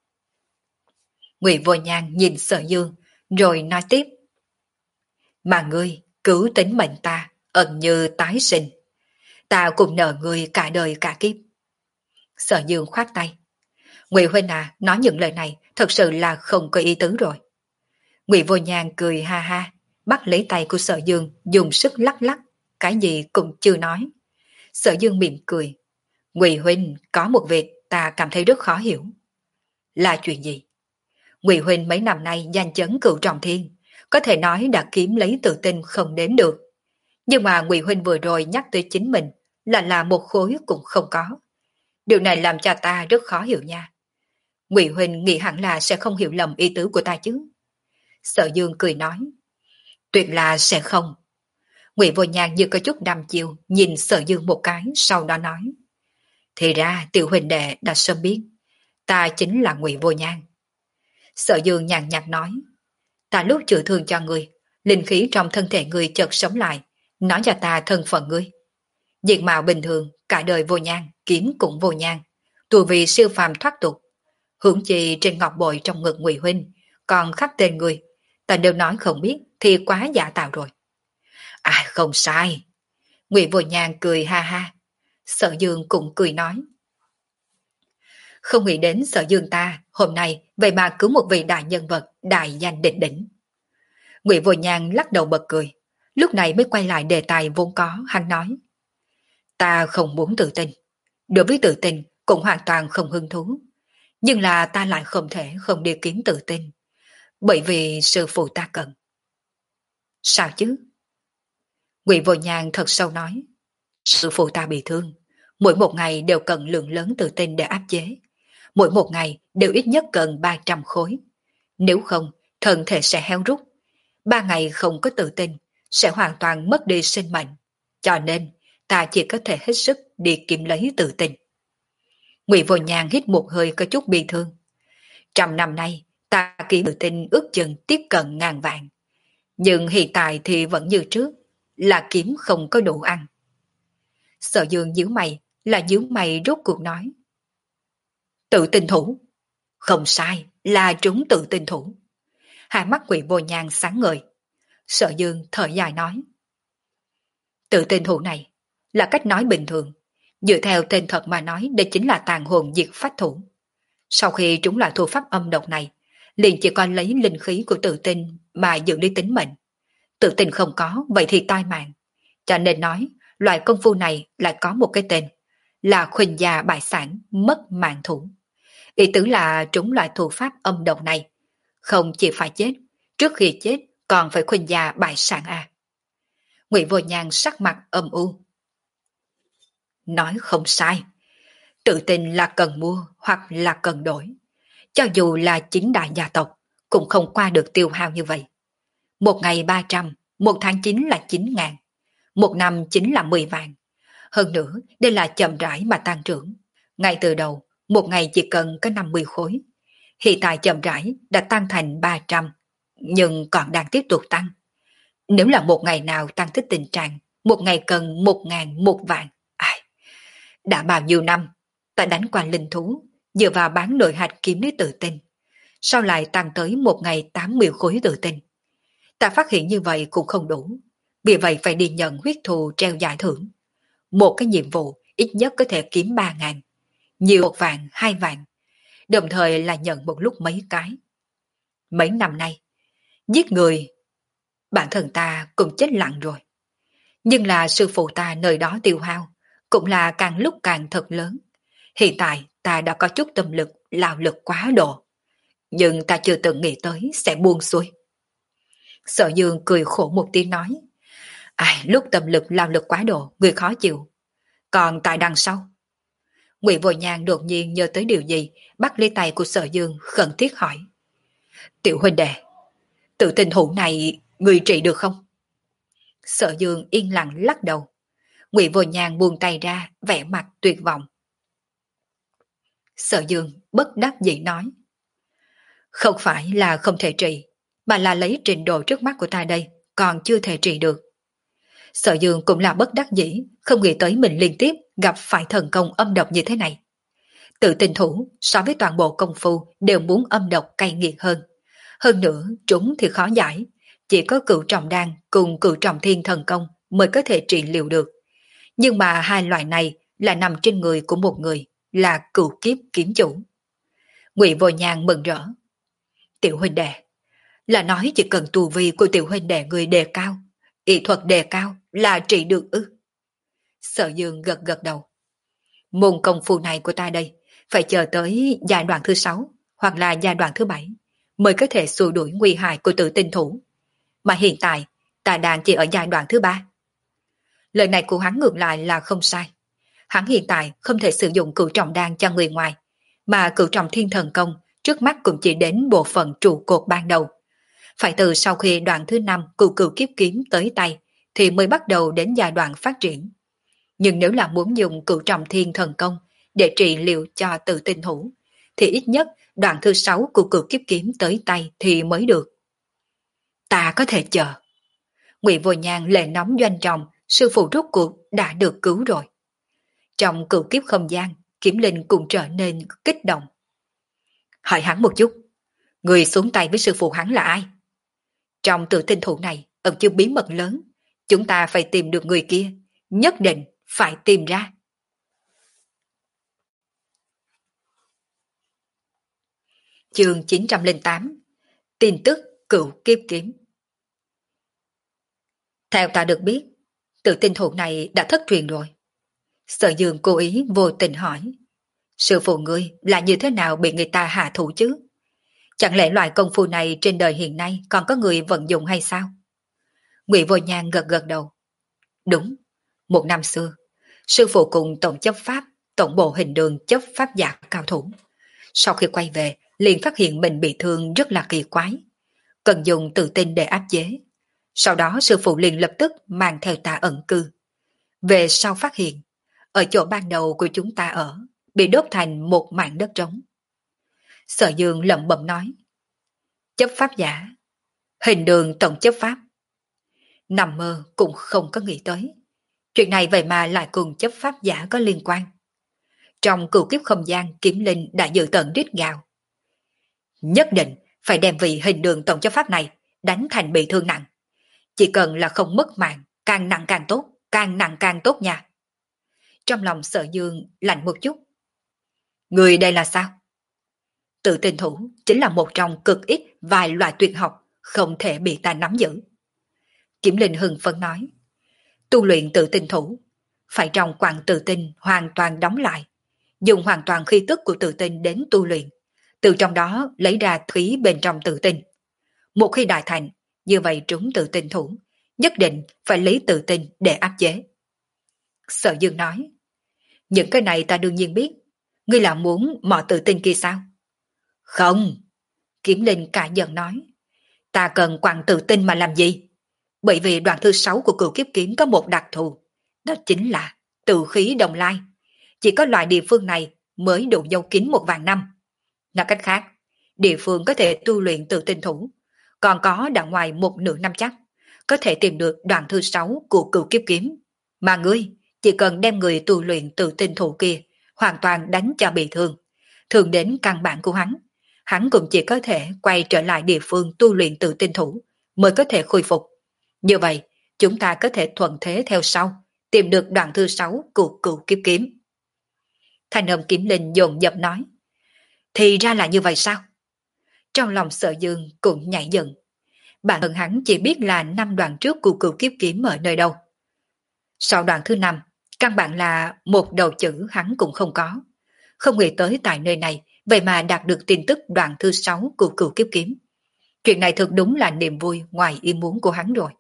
Speaker 1: Ngụy Vô Nhan nhìn Sở Dương, rồi nói tiếp. Mà ngươi cứu tính mệnh ta, ẩn như tái sinh. Ta cũng nợ ngươi cả đời cả kiếp. Sở Dương khoát tay. Ngụy huynh à, nói những lời này thật sự là không có ý tứ rồi. Ngụy Vô Nhan cười ha ha, bắt lấy tay của Sở Dương, dùng sức lắc lắc, cái gì cũng chưa nói. Sở Dương mỉm cười. Ngụy huynh, có một việc ta cảm thấy rất khó hiểu. Là chuyện gì? Ngụy huynh mấy năm nay danh chấn cửu trọng thiên, có thể nói đã kiếm lấy tự tin không đến được. Nhưng mà Ngụy huynh vừa rồi nhắc tới chính mình là là một khối cũng không có. Điều này làm cho ta rất khó hiểu nha. Ngụy huynh nghĩ hẳn là sẽ không hiểu lầm ý tứ của ta chứ. Sở Dương cười nói, tuyệt là sẽ không. Ngụy Vô Nhan như có chút đăm chiêu nhìn Sở Dương một cái, sau đó nói, thì ra tiểu huynh đệ đã sớm biết, ta chính là Ngụy Vô Nhan. Sở Dương nhàn nhạt nói, ta lúc chữa thương cho ngươi, linh khí trong thân thể ngươi chợt sống lại, nói cho ta thân phận ngươi. Diện mạo bình thường, cả đời vô nhan, kiếm cũng vô nhan, tu vì siêu phàm thoát tục. Hưởng chi trên ngọc bội trong ngực Ngụy huynh, còn khắc tên ngươi, ta đều nói không biết thì quá giả tạo rồi. À không sai. Ngụy Vô Nhan cười ha ha. Sở Dương cũng cười nói, không nghĩ đến Sở Dương ta hôm nay vậy mà cứu một vị đại nhân vật đại danh đỉnh đỉnh. Ngụy Vô Nhan lắc đầu bật cười, lúc này mới quay lại đề tài vốn có. Hắn nói, ta không muốn tự tin, đối với tự tin cũng hoàn toàn không hứng thú, nhưng là ta lại không thể không đi kiếm tự tin, bởi vì sư phụ ta cần. Sao chứ? Ngụy Vô Nhan thật sâu nói, sư phụ ta bị thương, mỗi một ngày đều cần lượng lớn tự tin để áp chế, mỗi một ngày đều ít nhất cần ba trăm khối, nếu không thân thể sẽ héo rút, ba ngày không có tự tin sẽ hoàn toàn mất đi sinh mệnh, cho nên ta chỉ có thể hết sức đi kiếm lấy tự tin. Ngụy Vô Nhan hít một hơi có chút bi thương. Trăm năm nay ta kiếm tự tin ước chừng tiếp cận ngàn vạn, nhưng hiện tại thì vẫn như trước, là kiếm không có đủ ăn. Sở Dương nhíu mày, là nhíu mày rốt cuộc nói, tự tin thủ. Không sai, là chúng tự tin thủ. Hai mắt Ngụy Vô Nhan sáng ngời. Sở Dương thở dài nói, tự tin thủ này là cách nói bình thường, dựa theo tên thật mà nói đây chính là tàn hồn diệt phách thủ. Sau khi trúng loại thủ pháp âm độc này, liền chỉ còn lấy linh khí của tự tin mà giữ đi tính mệnh. Tự tin không có, vậy thì tai mạng. Cho nên nói, loại công phu này lại có một cái tên, là khuynh già bại sản mất mạng thủ. Ý tứ là trúng loại thủ pháp âm độc này, không chỉ phải chết, trước khi chết còn phải khuynh già bại sản à. Ngụy Vô Nhan sắc mặt âm u. Nói không sai, tự tin là cần mua hoặc là cần đổi. Cho dù là chính đại gia tộc, cũng không qua được tiêu hao như vậy. Một ngày ba trăm, một tháng chín là chín ngàn, một năm chính là mười vạn. Hơn nữa, đây là chậm rãi mà tăng trưởng. Ngay từ đầu, một ngày chỉ cần có năm mươi khối. Hiện tại chậm rãi đã tăng thành ba trăm, nhưng còn đang tiếp tục tăng. Nếu là một ngày nào tăng thích tình trạng, một ngày cần một ngàn một vạn. Ai? Đã bao nhiêu năm, ta đánh qua linh thú, dựa vào bán nội hạch kiếm lấy tự tin. Sao lại tăng tới một ngày tám mươi khối tự tin? Ta phát hiện như vậy cũng không đủ. Vì vậy phải đi nhận huyết thù treo giải thưởng. Một cái nhiệm vụ ít nhất có thể kiếm ba ngàn, nhiều một vạn, hai vạn. Đồng thời là nhận một lúc mấy cái. Mấy năm nay, giết người, bản thân ta cũng chết lặng rồi. Nhưng là sư phụ ta nơi đó tiêu hao, cũng là càng lúc càng thật lớn. Hiện tại ta đã có chút tâm lực, lao lực quá độ. Nhưng ta chưa từng nghĩ tới sẽ buông xuôi. Sở Dương cười khổ một tiếng nói, ai, lúc tâm lực lao lực quá độ, người khó chịu. Còn tại đằng sau, Ngụy Vô Nhan đột nhiên nhớ tới điều gì, bắt lấy tay của Sở Dương khẩn thiết hỏi, tiểu huynh đệ, tự tình thủ này người trị được không? Sở Dương yên lặng lắc đầu. Ngụy Vô Nhan buông tay ra, vẻ mặt tuyệt vọng. Sở Dương bất đắc dĩ nói, không phải là không thể trị, mà là lấy trình độ trước mắt của ta đây, còn chưa thể trị được. Sở Dương cũng là bất đắc dĩ, không nghĩ tới mình liên tiếp gặp phải thần công âm độc như thế này. Tự tin thủ so với toàn bộ công phu đều muốn âm độc cay nghiệt hơn. Hơn nữa, chúng thì khó giải, chỉ có cửu trọng đan cùng cửu trọng thiên thần công mới có thể trị liệu được. Nhưng mà hai loại này là nằm trên người của một người, là cửu kiếp kiếm chủ. Ngụy Vô Nhan mừng rỡ. Tiểu huynh đệ, là nói chỉ cần tu vi của tiểu huynh đệ người đề cao, y thuật đề cao là trị được ư? Sở Dương gật gật đầu. Môn công phu này của ta đây phải chờ tới giai đoạn thứ sáu hoặc là giai đoạn thứ bảy mới có thể xua đuổi nguy hại của Tử Tinh Thủ. Mà hiện tại, ta đang chỉ ở giai đoạn thứ ba. Lời này của hắn ngược lại là không sai. Hắn hiện tại không thể sử dụng cửu trọng đan cho người ngoài, mà cửu trọng thiên thần công trước mắt cũng chỉ đến bộ phận trụ cột ban đầu. Phải từ sau khi đoạn thứ năm cửu cửu kiếp kiếm tới tay thì mới bắt đầu đến giai đoạn phát triển. Nhưng nếu là muốn dùng cửu trọng thiên thần công để trị liệu cho Tử Tinh Thủ, thì ít nhất đoạn thứ sáu của cửu kiếp kiếm tới tay thì mới được. Ta có thể chờ. Ngụy Vô Nhan lệ nóng doanh trọng, sư phụ rốt cuộc đã được cứu rồi. Trong cửu kiếp không gian, Kiếm Linh cũng trở nên kích động. Hỏi hắn một chút, người xuống tay với sư phụ hắn là ai? Trong Tử Tinh Thủ này ẩn chứa bí mật lớn, chúng ta phải tìm được người kia, nhất định phải tìm ra. Chương chín trăm lẻ tám. Tin tức cửu kiếp kiếm. Theo ta được biết, Tử Tinh Thủ này đã thất truyền rồi. Sở Dương cố ý vô tình hỏi, sư phụ ngươi là như thế nào bị người ta hạ thủ chứ? Chẳng lẽ loại công phu này trên đời hiện nay còn có người vận dụng hay sao? Ngụy Vô Nhan gật gật đầu. Đúng, một năm xưa, sư phụ cùng tổng chấp pháp, tổng bộ hình đường chấp pháp giả cao thủ. Sau khi quay về, liền phát hiện mình bị thương rất là kỳ quái, cần dùng tự tin để áp chế. Sau đó sư phụ liền lập tức mang theo ta ẩn cư. Về sau phát hiện, ở chỗ ban đầu của chúng ta ở, bị đốt thành một mảng đất trống. Sở Dương lẩm bẩm nói, chấp pháp giả, hình đường tổng chấp pháp. Nằm mơ cũng không có nghĩ tới. Chuyện này vậy mà lại cùng chấp pháp giả có liên quan. Trong cửu kiếp không gian, Kiếm Linh đã dự tận rít gào. Nhất định phải đem vị hình đường tổng chấp pháp này đánh thành bị thương nặng. Chỉ cần là không mất mạng, càng nặng càng tốt, càng nặng càng tốt nha. Trong lòng Sở Dương lạnh một chút. Người đây là sao? Tử Tinh Thủ chính là một trong cực ít vài loại tuyệt học không thể bị ta nắm giữ. Kiếm Linh hưng phấn nói, tu luyện Tử Tinh Thủ phải trong quặng tự tinh hoàn toàn đóng lại, dùng hoàn toàn khí tức của tự tinh đến tu luyện, từ trong đó lấy ra khí bên trong tự tinh. Một khi đại thành, như vậy trúng tự tinh thủ, nhất định phải lấy tự tinh để áp chế. Sở Dương nói, những cái này ta đương nhiên biết, ngươi là muốn mò tự tinh kia sao? Không, Kiếm Linh cả giận nói, ta cần quặng tự tinh mà làm gì? Bởi vì đoạn thứ sáu của cửu kiếp kiếm có một đặc thù, đó chính là tự khí đồng lai. Chỉ có loại địa phương này mới đủ dấu kín một vạn năm. Nói cách khác, địa phương có thể tu luyện tự tinh thủ, còn có đã ngoài một nửa năm chắc, có thể tìm được đoạn thứ sáu của cửu kiếp kiếm. Mà ngươi chỉ cần đem người tu luyện tự tinh thủ kia hoàn toàn đánh cho bị thương, thường đến căn bản của hắn, hắn cũng chỉ có thể quay trở lại địa phương tu luyện tự tinh thủ mới có thể khôi phục. Như vậy, chúng ta có thể thuận thế theo sau, tìm được đoạn thứ sáu của cửu kiếp kiếm. Thanh âm Kiếm Linh dồn dập nói, thì ra là như vậy sao? Trong lòng Sở Dương cũng nhảy dựng. Bản thân hắn chỉ biết là năm đoạn trước của cửu kiếp kiếm ở nơi đâu. Sau đoạn thứ năm, căn bản là một đầu chữ hắn cũng không có. Không nghĩ tới tại nơi này, vậy mà đạt được tin tức đoạn thứ sáu của cửu kiếp kiếm. Chuyện này thực đúng là niềm vui ngoài ý muốn của hắn rồi.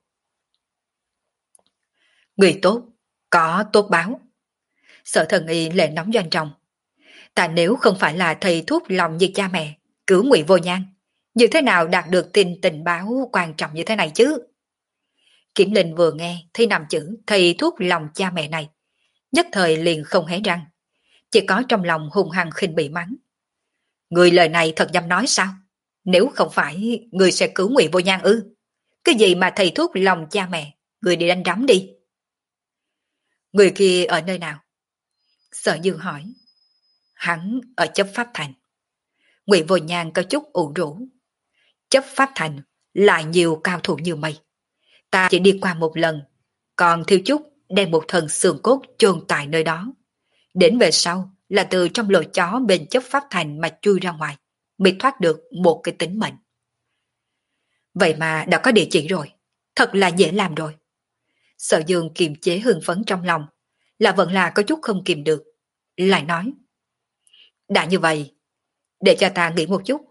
Speaker 1: Người tốt, có tốt báo. Sở Thần Y lệ nóng doanh trọng. Ta nếu không phải là thầy thuốc lòng như cha mẹ, cứu Ngụy Vô Nhan, như thế nào đạt được tin tình báo quan trọng như thế này chứ? Kiểm Linh vừa nghe thấy năm chữ thầy thuốc lòng cha mẹ này, nhất thời liền không hé răng, chỉ có trong lòng hung hăng khinh bị mắng. Người lời này thật dám nói sao? Nếu không phải người sẽ cứu Ngụy Vô Nhan ư? Cái gì mà thầy thuốc lòng cha mẹ, người đi đánh rắm đi. Người kia ở nơi nào? Sở Dương hỏi. Hắn ở chấp pháp thành. Ngụy Vô Nhan có chút ủ rũ. Chấp pháp thành lại nhiều cao thủ như mây. Ta chỉ đi qua một lần, còn thiếu chút đem một thần xương cốt chôn tại nơi đó. Đến về sau là từ trong lỗ chó bên chấp pháp thành mà chui ra ngoài, mới thoát được một cái tính mệnh. Vậy mà đã có địa chỉ rồi, thật là dễ làm rồi. Sở Dương kiềm chế hưng phấn trong lòng, là vẫn là có chút không kìm được. Lại nói, đã như vậy, để cho ta nghĩ một chút,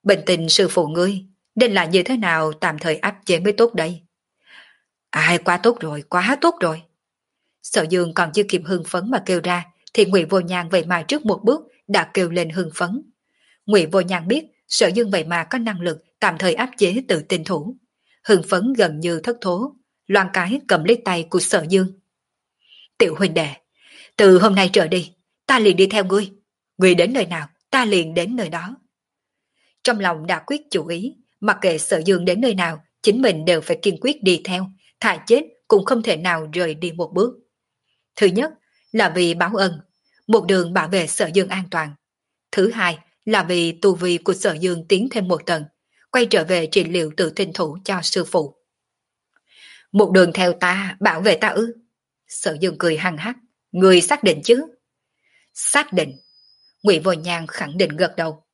Speaker 1: Bình tình sư phụ ngươi, nên là như thế nào tạm thời áp chế mới tốt đây? Ai quá tốt rồi, quá tốt rồi. Sở Dương còn chưa kịp hưng phấn mà kêu ra, thì Ngụy Vô Nhan vậy mà trước một bước đã kêu lên hưng phấn. Ngụy Vô Nhan biết Sở Dương vậy mà có năng lực tạm thời áp chế tự tinh thủ. Hưng phấn gần như thất thố, loan cái cầm lấy tay của Sở Dương. Tiểu huynh đệ, từ hôm nay trở đi, ta liền đi theo ngươi. Ngươi đến nơi nào, ta liền đến nơi đó. Trong lòng đã quyết chủ ý, mặc kệ Sở Dương đến nơi nào, chính mình đều phải kiên quyết đi theo, thà chết cũng không thể nào rời đi một bước. Thứ nhất là vì báo ân, một đường bảo vệ Sở Dương an toàn. Thứ hai là vì tu vi của Sở Dương tiến thêm một tầng, quay trở về trị liệu tự tinh thủ cho sư phụ. Một đường theo ta, bảo vệ ta ư? Sở Dương cười hăng hắc, người xác định chứ? Xác định. Ngụy Vô Nhan khẳng định gật đầu.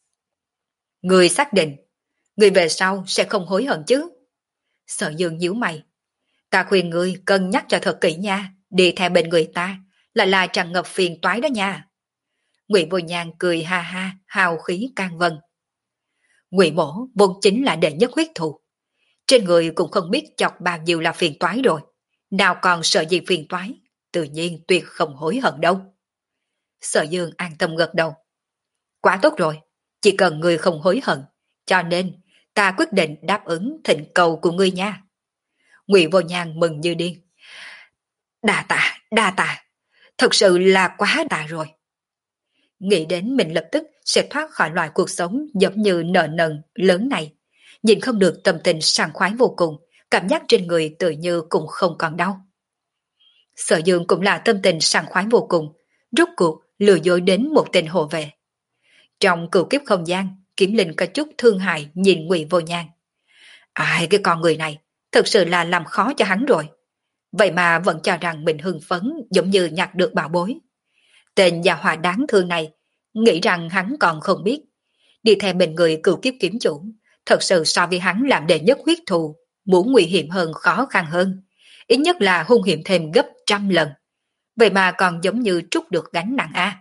Speaker 1: Người xác định, người về sau sẽ không hối hận chứ? Sở Dương nhíu mày. Ta khuyên người cân nhắc cho thật kỹ nha, đi theo bên người ta, lại là tràn ngập phiền toái đó nha. Ngụy Vô Nhan cười ha ha, hào khí can vân. Ngụy Mỗ vốn chính là đệ nhất huyết thù, trên người cũng không biết chọc bao nhiêu là phiền toái rồi, nào còn sợ gì phiền toái, tự nhiên tuyệt không hối hận đâu. Sở Dương an tâm gật đầu. Quá tốt rồi, chỉ cần ngươi không hối hận, cho nên ta quyết định đáp ứng thỉnh cầu của ngươi nha. Ngụy Vô Nhan mừng như điên. Đa tạ, đa tạ, thật sự là quá tạ rồi. Nghĩ đến mình lập tức sẽ thoát khỏi loại cuộc sống giống như nợ nần lớn này, nhìn không được tâm tình sảng khoái vô cùng, cảm giác trên người tự như cũng không còn đau. Sở Dương cũng là tâm tình sảng khoái vô cùng, rốt cuộc lừa dối đến một tên hộ vệ. Trong cửu kiếp không gian, Kiếm Linh có chút thương hại nhìn Ngụy Vô Nhan. Ai, cái con người này thực sự là làm khó cho hắn rồi. Vậy mà vẫn cho rằng mình hưng phấn giống như nhặt được bảo bối. Tên gia hỏa đáng thương này nghĩ rằng hắn còn không biết, đi theo mình người cửu kiếp kiếm chủ, thật sự so với hắn làm đệ nhất huyết thù, muốn nguy hiểm hơn, khó khăn hơn, ít nhất là hung hiểm thêm gấp trăm lần. Vậy mà còn giống như trút được gánh nặng a.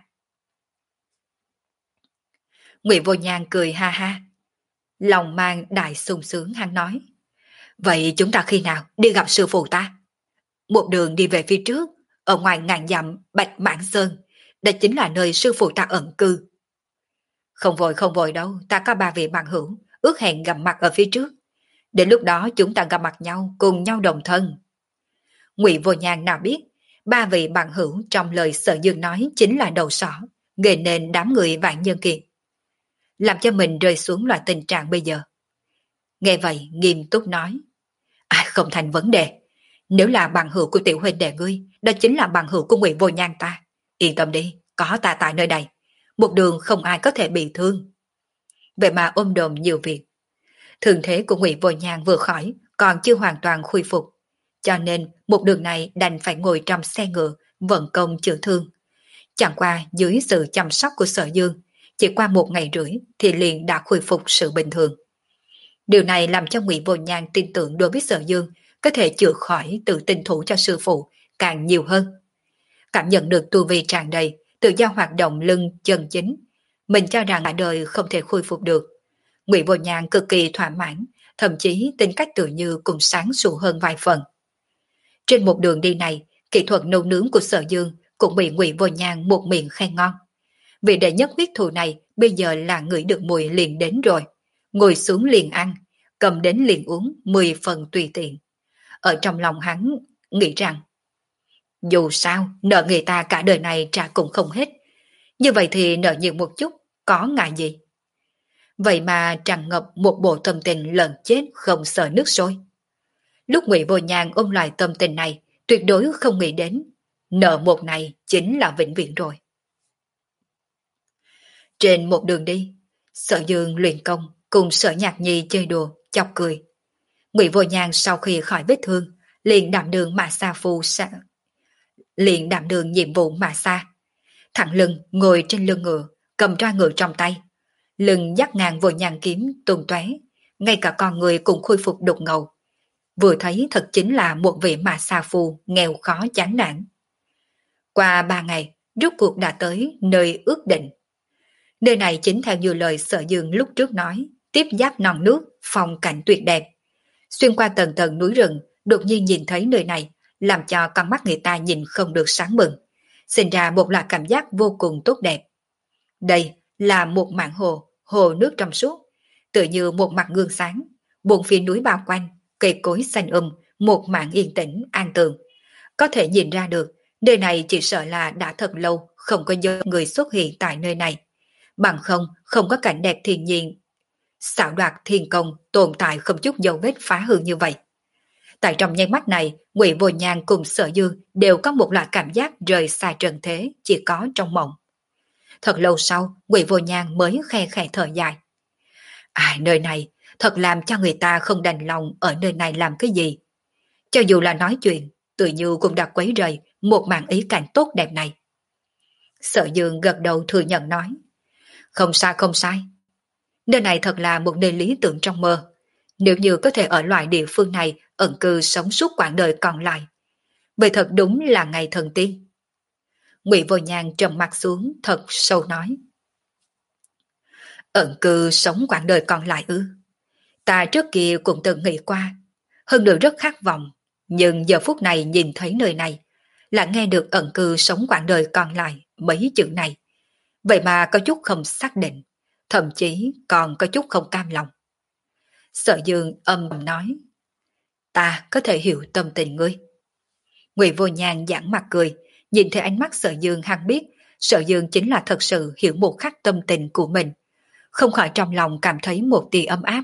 Speaker 1: Ngụy Vô Nhan cười ha ha, lòng mang đại sung sướng, hắn nói. Vậy chúng ta khi nào đi gặp sư phụ ta? Một đường đi về phía trước, ở ngoài ngàn dặm Bạch Mãn Sơn, đây chính là nơi sư phụ ta ẩn cư. Không vội không vội đâu, ta có ba vị bằng hữu, ước hẹn gặp mặt ở phía trước. Đến lúc đó chúng ta gặp mặt nhau, cùng nhau đồng thân. Ngụy Vô Nhan nào biết, ba vị bằng hữu trong lời Sở Dương nói chính là đầu sỏ, gây nên đám người vạn nhân kiệt, làm cho mình rơi xuống loại tình trạng bây giờ. Nghe vậy nghiêm túc nói. À, không thành vấn đề. Nếu là bằng hữu của tiểu huynh đệ ngươi, đó chính là bằng hữu của Ngụy Vô Nhan ta. Yên tâm đi, có ta tại nơi đây, một đường không ai có thể bị thương. Vậy mà ôm đồm nhiều việc. Thường thế của Ngụy Vô Nhan vừa khỏi, còn chưa hoàn toàn khôi phục, cho nên một đường này đành phải ngồi trong xe ngựa vận công chữa thương. Chẳng qua dưới sự chăm sóc của Sở Dương, chỉ qua một ngày rưỡi thì liền đã khôi phục sự bình thường. Điều này làm cho Ngụy Vô Nhan tin tưởng đối với Sở Dương có thể chữa khỏi tự tinh thủ cho sư phụ càng nhiều hơn. Cảm nhận được tu vi tràn đầy, tự do hoạt động lưng chân chính, mình cho rằng cả đời không thể khôi phục được. Ngụy Vô Nhan cực kỳ thỏa mãn, thậm chí tính cách tự như cũng sáng sủa hơn vài phần. Trên một đường đi này, kỹ thuật nấu nướng của Sở Dương cũng bị Ngụy Vô Nhan một miệng khen ngon. Vị đệ nhất huyết thù này bây giờ là ngửi được mùi liền đến rồi, ngồi xuống liền ăn, cầm đến liền uống, mười phần tùy tiện. Ở trong lòng hắn nghĩ rằng, dù sao nợ người ta cả đời này trả cũng không hết, như vậy thì nợ nhiều một chút có ngại gì. Vậy mà tràn ngập một bộ tâm tình lợn chết không sợ nước sôi. Lúc Ngụy Vô Nhan ôm loại tâm tình này, tuyệt đối không nghĩ đến nợ một này chính là vĩnh viễn rồi. Trên một đường đi, Sở Dương luyện công cùng Sở Nhạc Nhi chơi đùa, chọc cười. Ngụy Vô Nhan sau khi khỏi vết thương, liền đảm đường mà xa phu xa, liền đảm đường nhiệm vụ mà xa. Thẳng lưng ngồi trên lưng ngựa, cầm ra ngựa trong tay, lưng dắt ngang Vô Nhan kiếm tung tóe, ngay cả con người cũng khôi phục đục ngầu. Vừa thấy thật chính là một vị mà xa phu nghèo khó chán nản. Qua ba ngày, rốt cuộc đã tới nơi ước định. Nơi này chính theo như lời Sở Dương lúc trước nói, tiếp giáp non nước, phong cảnh tuyệt đẹp. Xuyên qua tầng tầng núi rừng, đột nhiên nhìn thấy nơi này, làm cho con mắt người ta nhìn không được sáng bừng, sinh ra một loại cảm giác vô cùng tốt đẹp. Đây là một mảng hồ, hồ nước trong suốt, tựa như một mặt gương sáng, bốn phía núi bao quanh, cây cối xanh um, một mảng yên tĩnh, an tường. Có thể nhìn ra được, nơi này chỉ sợ là đã thật lâu không có dấu người xuất hiện tại nơi này. Bằng không, không có cảnh đẹp thiên nhiên, xảo đoạt thiên công tồn tại không chút dấu vết phá hư như vậy. Tại trong nháy mắt này, Ngụy Vô Nhan cùng Sở Dương đều có một loại cảm giác rời xa trần thế chỉ có trong mộng. Thật lâu sau, Ngụy Vô Nhan mới khe khẽ thở dài. À, nơi này thật làm cho người ta không đành lòng ở nơi này làm cái gì. Cho dù là nói chuyện, tự như cũng đã quấy rầy một màn ý cảnh tốt đẹp này. Sở Dương gật đầu thừa nhận nói. Không sai không sai. Nơi này thật là một nơi lý tưởng trong mơ. Nếu như có thể ở loại địa phương này ẩn cư sống suốt quãng đời còn lại, vậy thật đúng là ngày thần tiên. Ngụy Vô Nhan trầm mặt xuống thật sâu nói. Ẩn cư sống quãng đời còn lại ư? Ta trước kia cũng từng nghĩ qua, hơn nữa rất khát vọng, nhưng giờ phút này nhìn thấy nơi này, là nghe được ẩn cư sống quãng đời còn lại mấy chữ này. Vậy mà có chút không xác định, thậm chí còn có chút không cam lòng. Sở Dương âm thầm nói, ta có thể hiểu tâm tình ngươi. Ngụy Vô Nhan giãn mặt cười, nhìn thấy ánh mắt Sở Dương hắn biết, Sở Dương chính là thật sự hiểu một khắc tâm tình của mình, không khỏi trong lòng cảm thấy một tia ấm áp.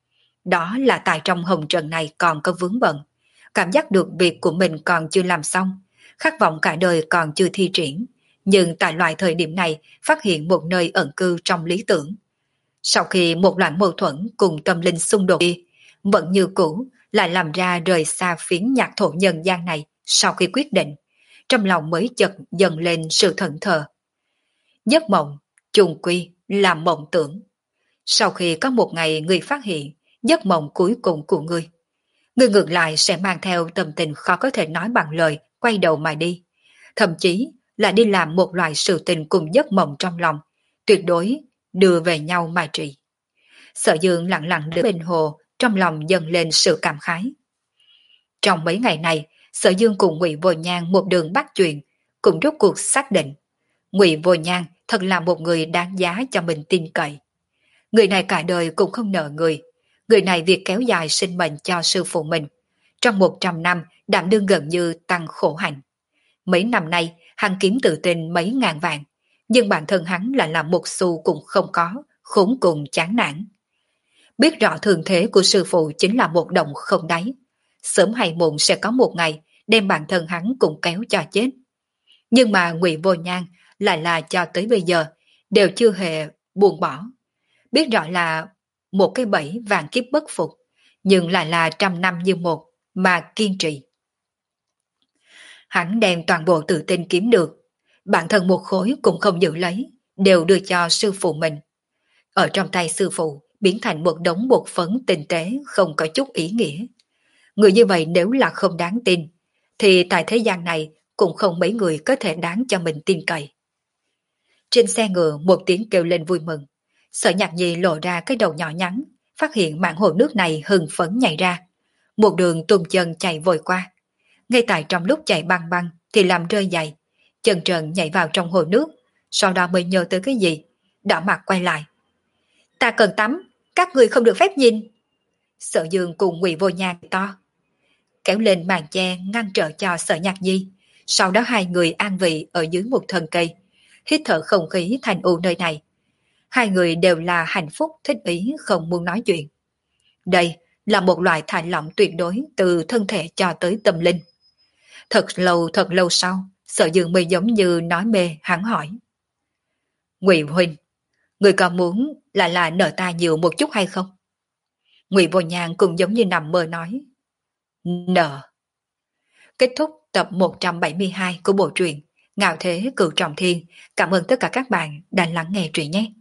Speaker 1: Đó là tại trong hồng trần này còn có vướng bận, cảm giác được việc của mình còn chưa làm xong, khát vọng cả đời còn chưa thi triển, nhưng tại loại thời điểm này phát hiện một nơi ẩn cư trong lý tưởng. Sau khi một loạt mâu thuẫn cùng tâm linh xung đột đi, vẫn như cũ lại làm ra rời xa phiến nhạc thổ nhân gian này. Sau khi quyết định, trong lòng mới chợt dần lên sự thẫn thờ. Giấc mộng, chung quy là mộng tưởng. Sau khi có một ngày người phát hiện giấc mộng cuối cùng của ngươi, ngươi ngược lại sẽ mang theo tâm tình khó có thể nói bằng lời, quay đầu mà đi. Thậm chí là đi làm một loại sự tình cùng giấc mộng trong lòng, tuyệt đối đưa về nhau mà trị. Sở Dương lặng lặng đứng bên hồ, trong lòng dâng lên sự cảm khái. Trong mấy ngày này, Sở Dương cùng Ngụy Vô Nhan một đường bắt chuyện, cùng rốt cuộc xác định Ngụy Vô Nhan thật là một người đáng giá cho mình tin cậy. Người này cả đời cũng không nợ người. Người này việc kéo dài sinh mệnh cho sư phụ mình, trong một trăm năm đảm đương gần như tăng khổ hạnh. Mấy năm nay hắn kiếm tự tin mấy ngàn vạn, nhưng bản thân hắn lại là một xu cũng không có, khốn cùng chán nản. Biết rõ thường thế của sư phụ chính là một động không đáy, sớm hay muộn sẽ có một ngày đem bản thân hắn cũng kéo cho chết. Nhưng mà Ngụy Vô Nhan lại là cho tới bây giờ đều chưa hề buông bỏ. Biết rõ là một cái bẫy vàng kiếp bất phục, nhưng lại là trăm năm như một mà kiên trì. Hắn đem toàn bộ tự tin kiếm được, bản thân một khối cũng không giữ lấy, đều đưa cho sư phụ mình. Ở trong tay sư phụ biến thành một đống bột phấn tinh tế không có chút ý nghĩa. Người như vậy nếu là không đáng tin, thì tại thế gian này cũng không mấy người có thể đáng cho mình tin cậy. Trên xe ngựa một tiếng kêu lên vui mừng, Sở Nhạc Nhi lộ ra cái đầu nhỏ nhắn, phát hiện mảng hồ nước này hưng phấn nhảy ra. Một đường tung chân chạy vội qua. Ngay tại trong lúc chạy băng băng thì làm rơi giày, chân trần nhảy vào trong hồ nước, sau đó mới nhớ tới cái gì, đỏ mặt quay lại. Ta cần tắm, các người không được phép nhìn. Sở Dương cùng Ngụy Vô Nhan to, kéo lên màn che ngăn trở cho Sở Nhạc Nhi. Sau đó hai người an vị ở dưới một thân cây, hít thở không khí thanh u nơi này. Hai người đều là hạnh phúc thích ý không muốn nói chuyện. Đây là một loại thả lỏng tuyệt đối từ thân thể cho tới tâm linh. Thật lâu thật lâu sau, Sở Dương mới giống như nói mê hắn hỏi. Ngụy huynh, người có muốn là là nợ ta nhiều một chút hay không? Ngụy Vô Nhan cũng giống như nằm mơ nói. Nợ. Kết thúc tập một trăm bảy mươi hai của bộ truyện Ngạo Thế Cửu Trọng Thiên. Cảm ơn tất cả các bạn đã lắng nghe truyện nhé.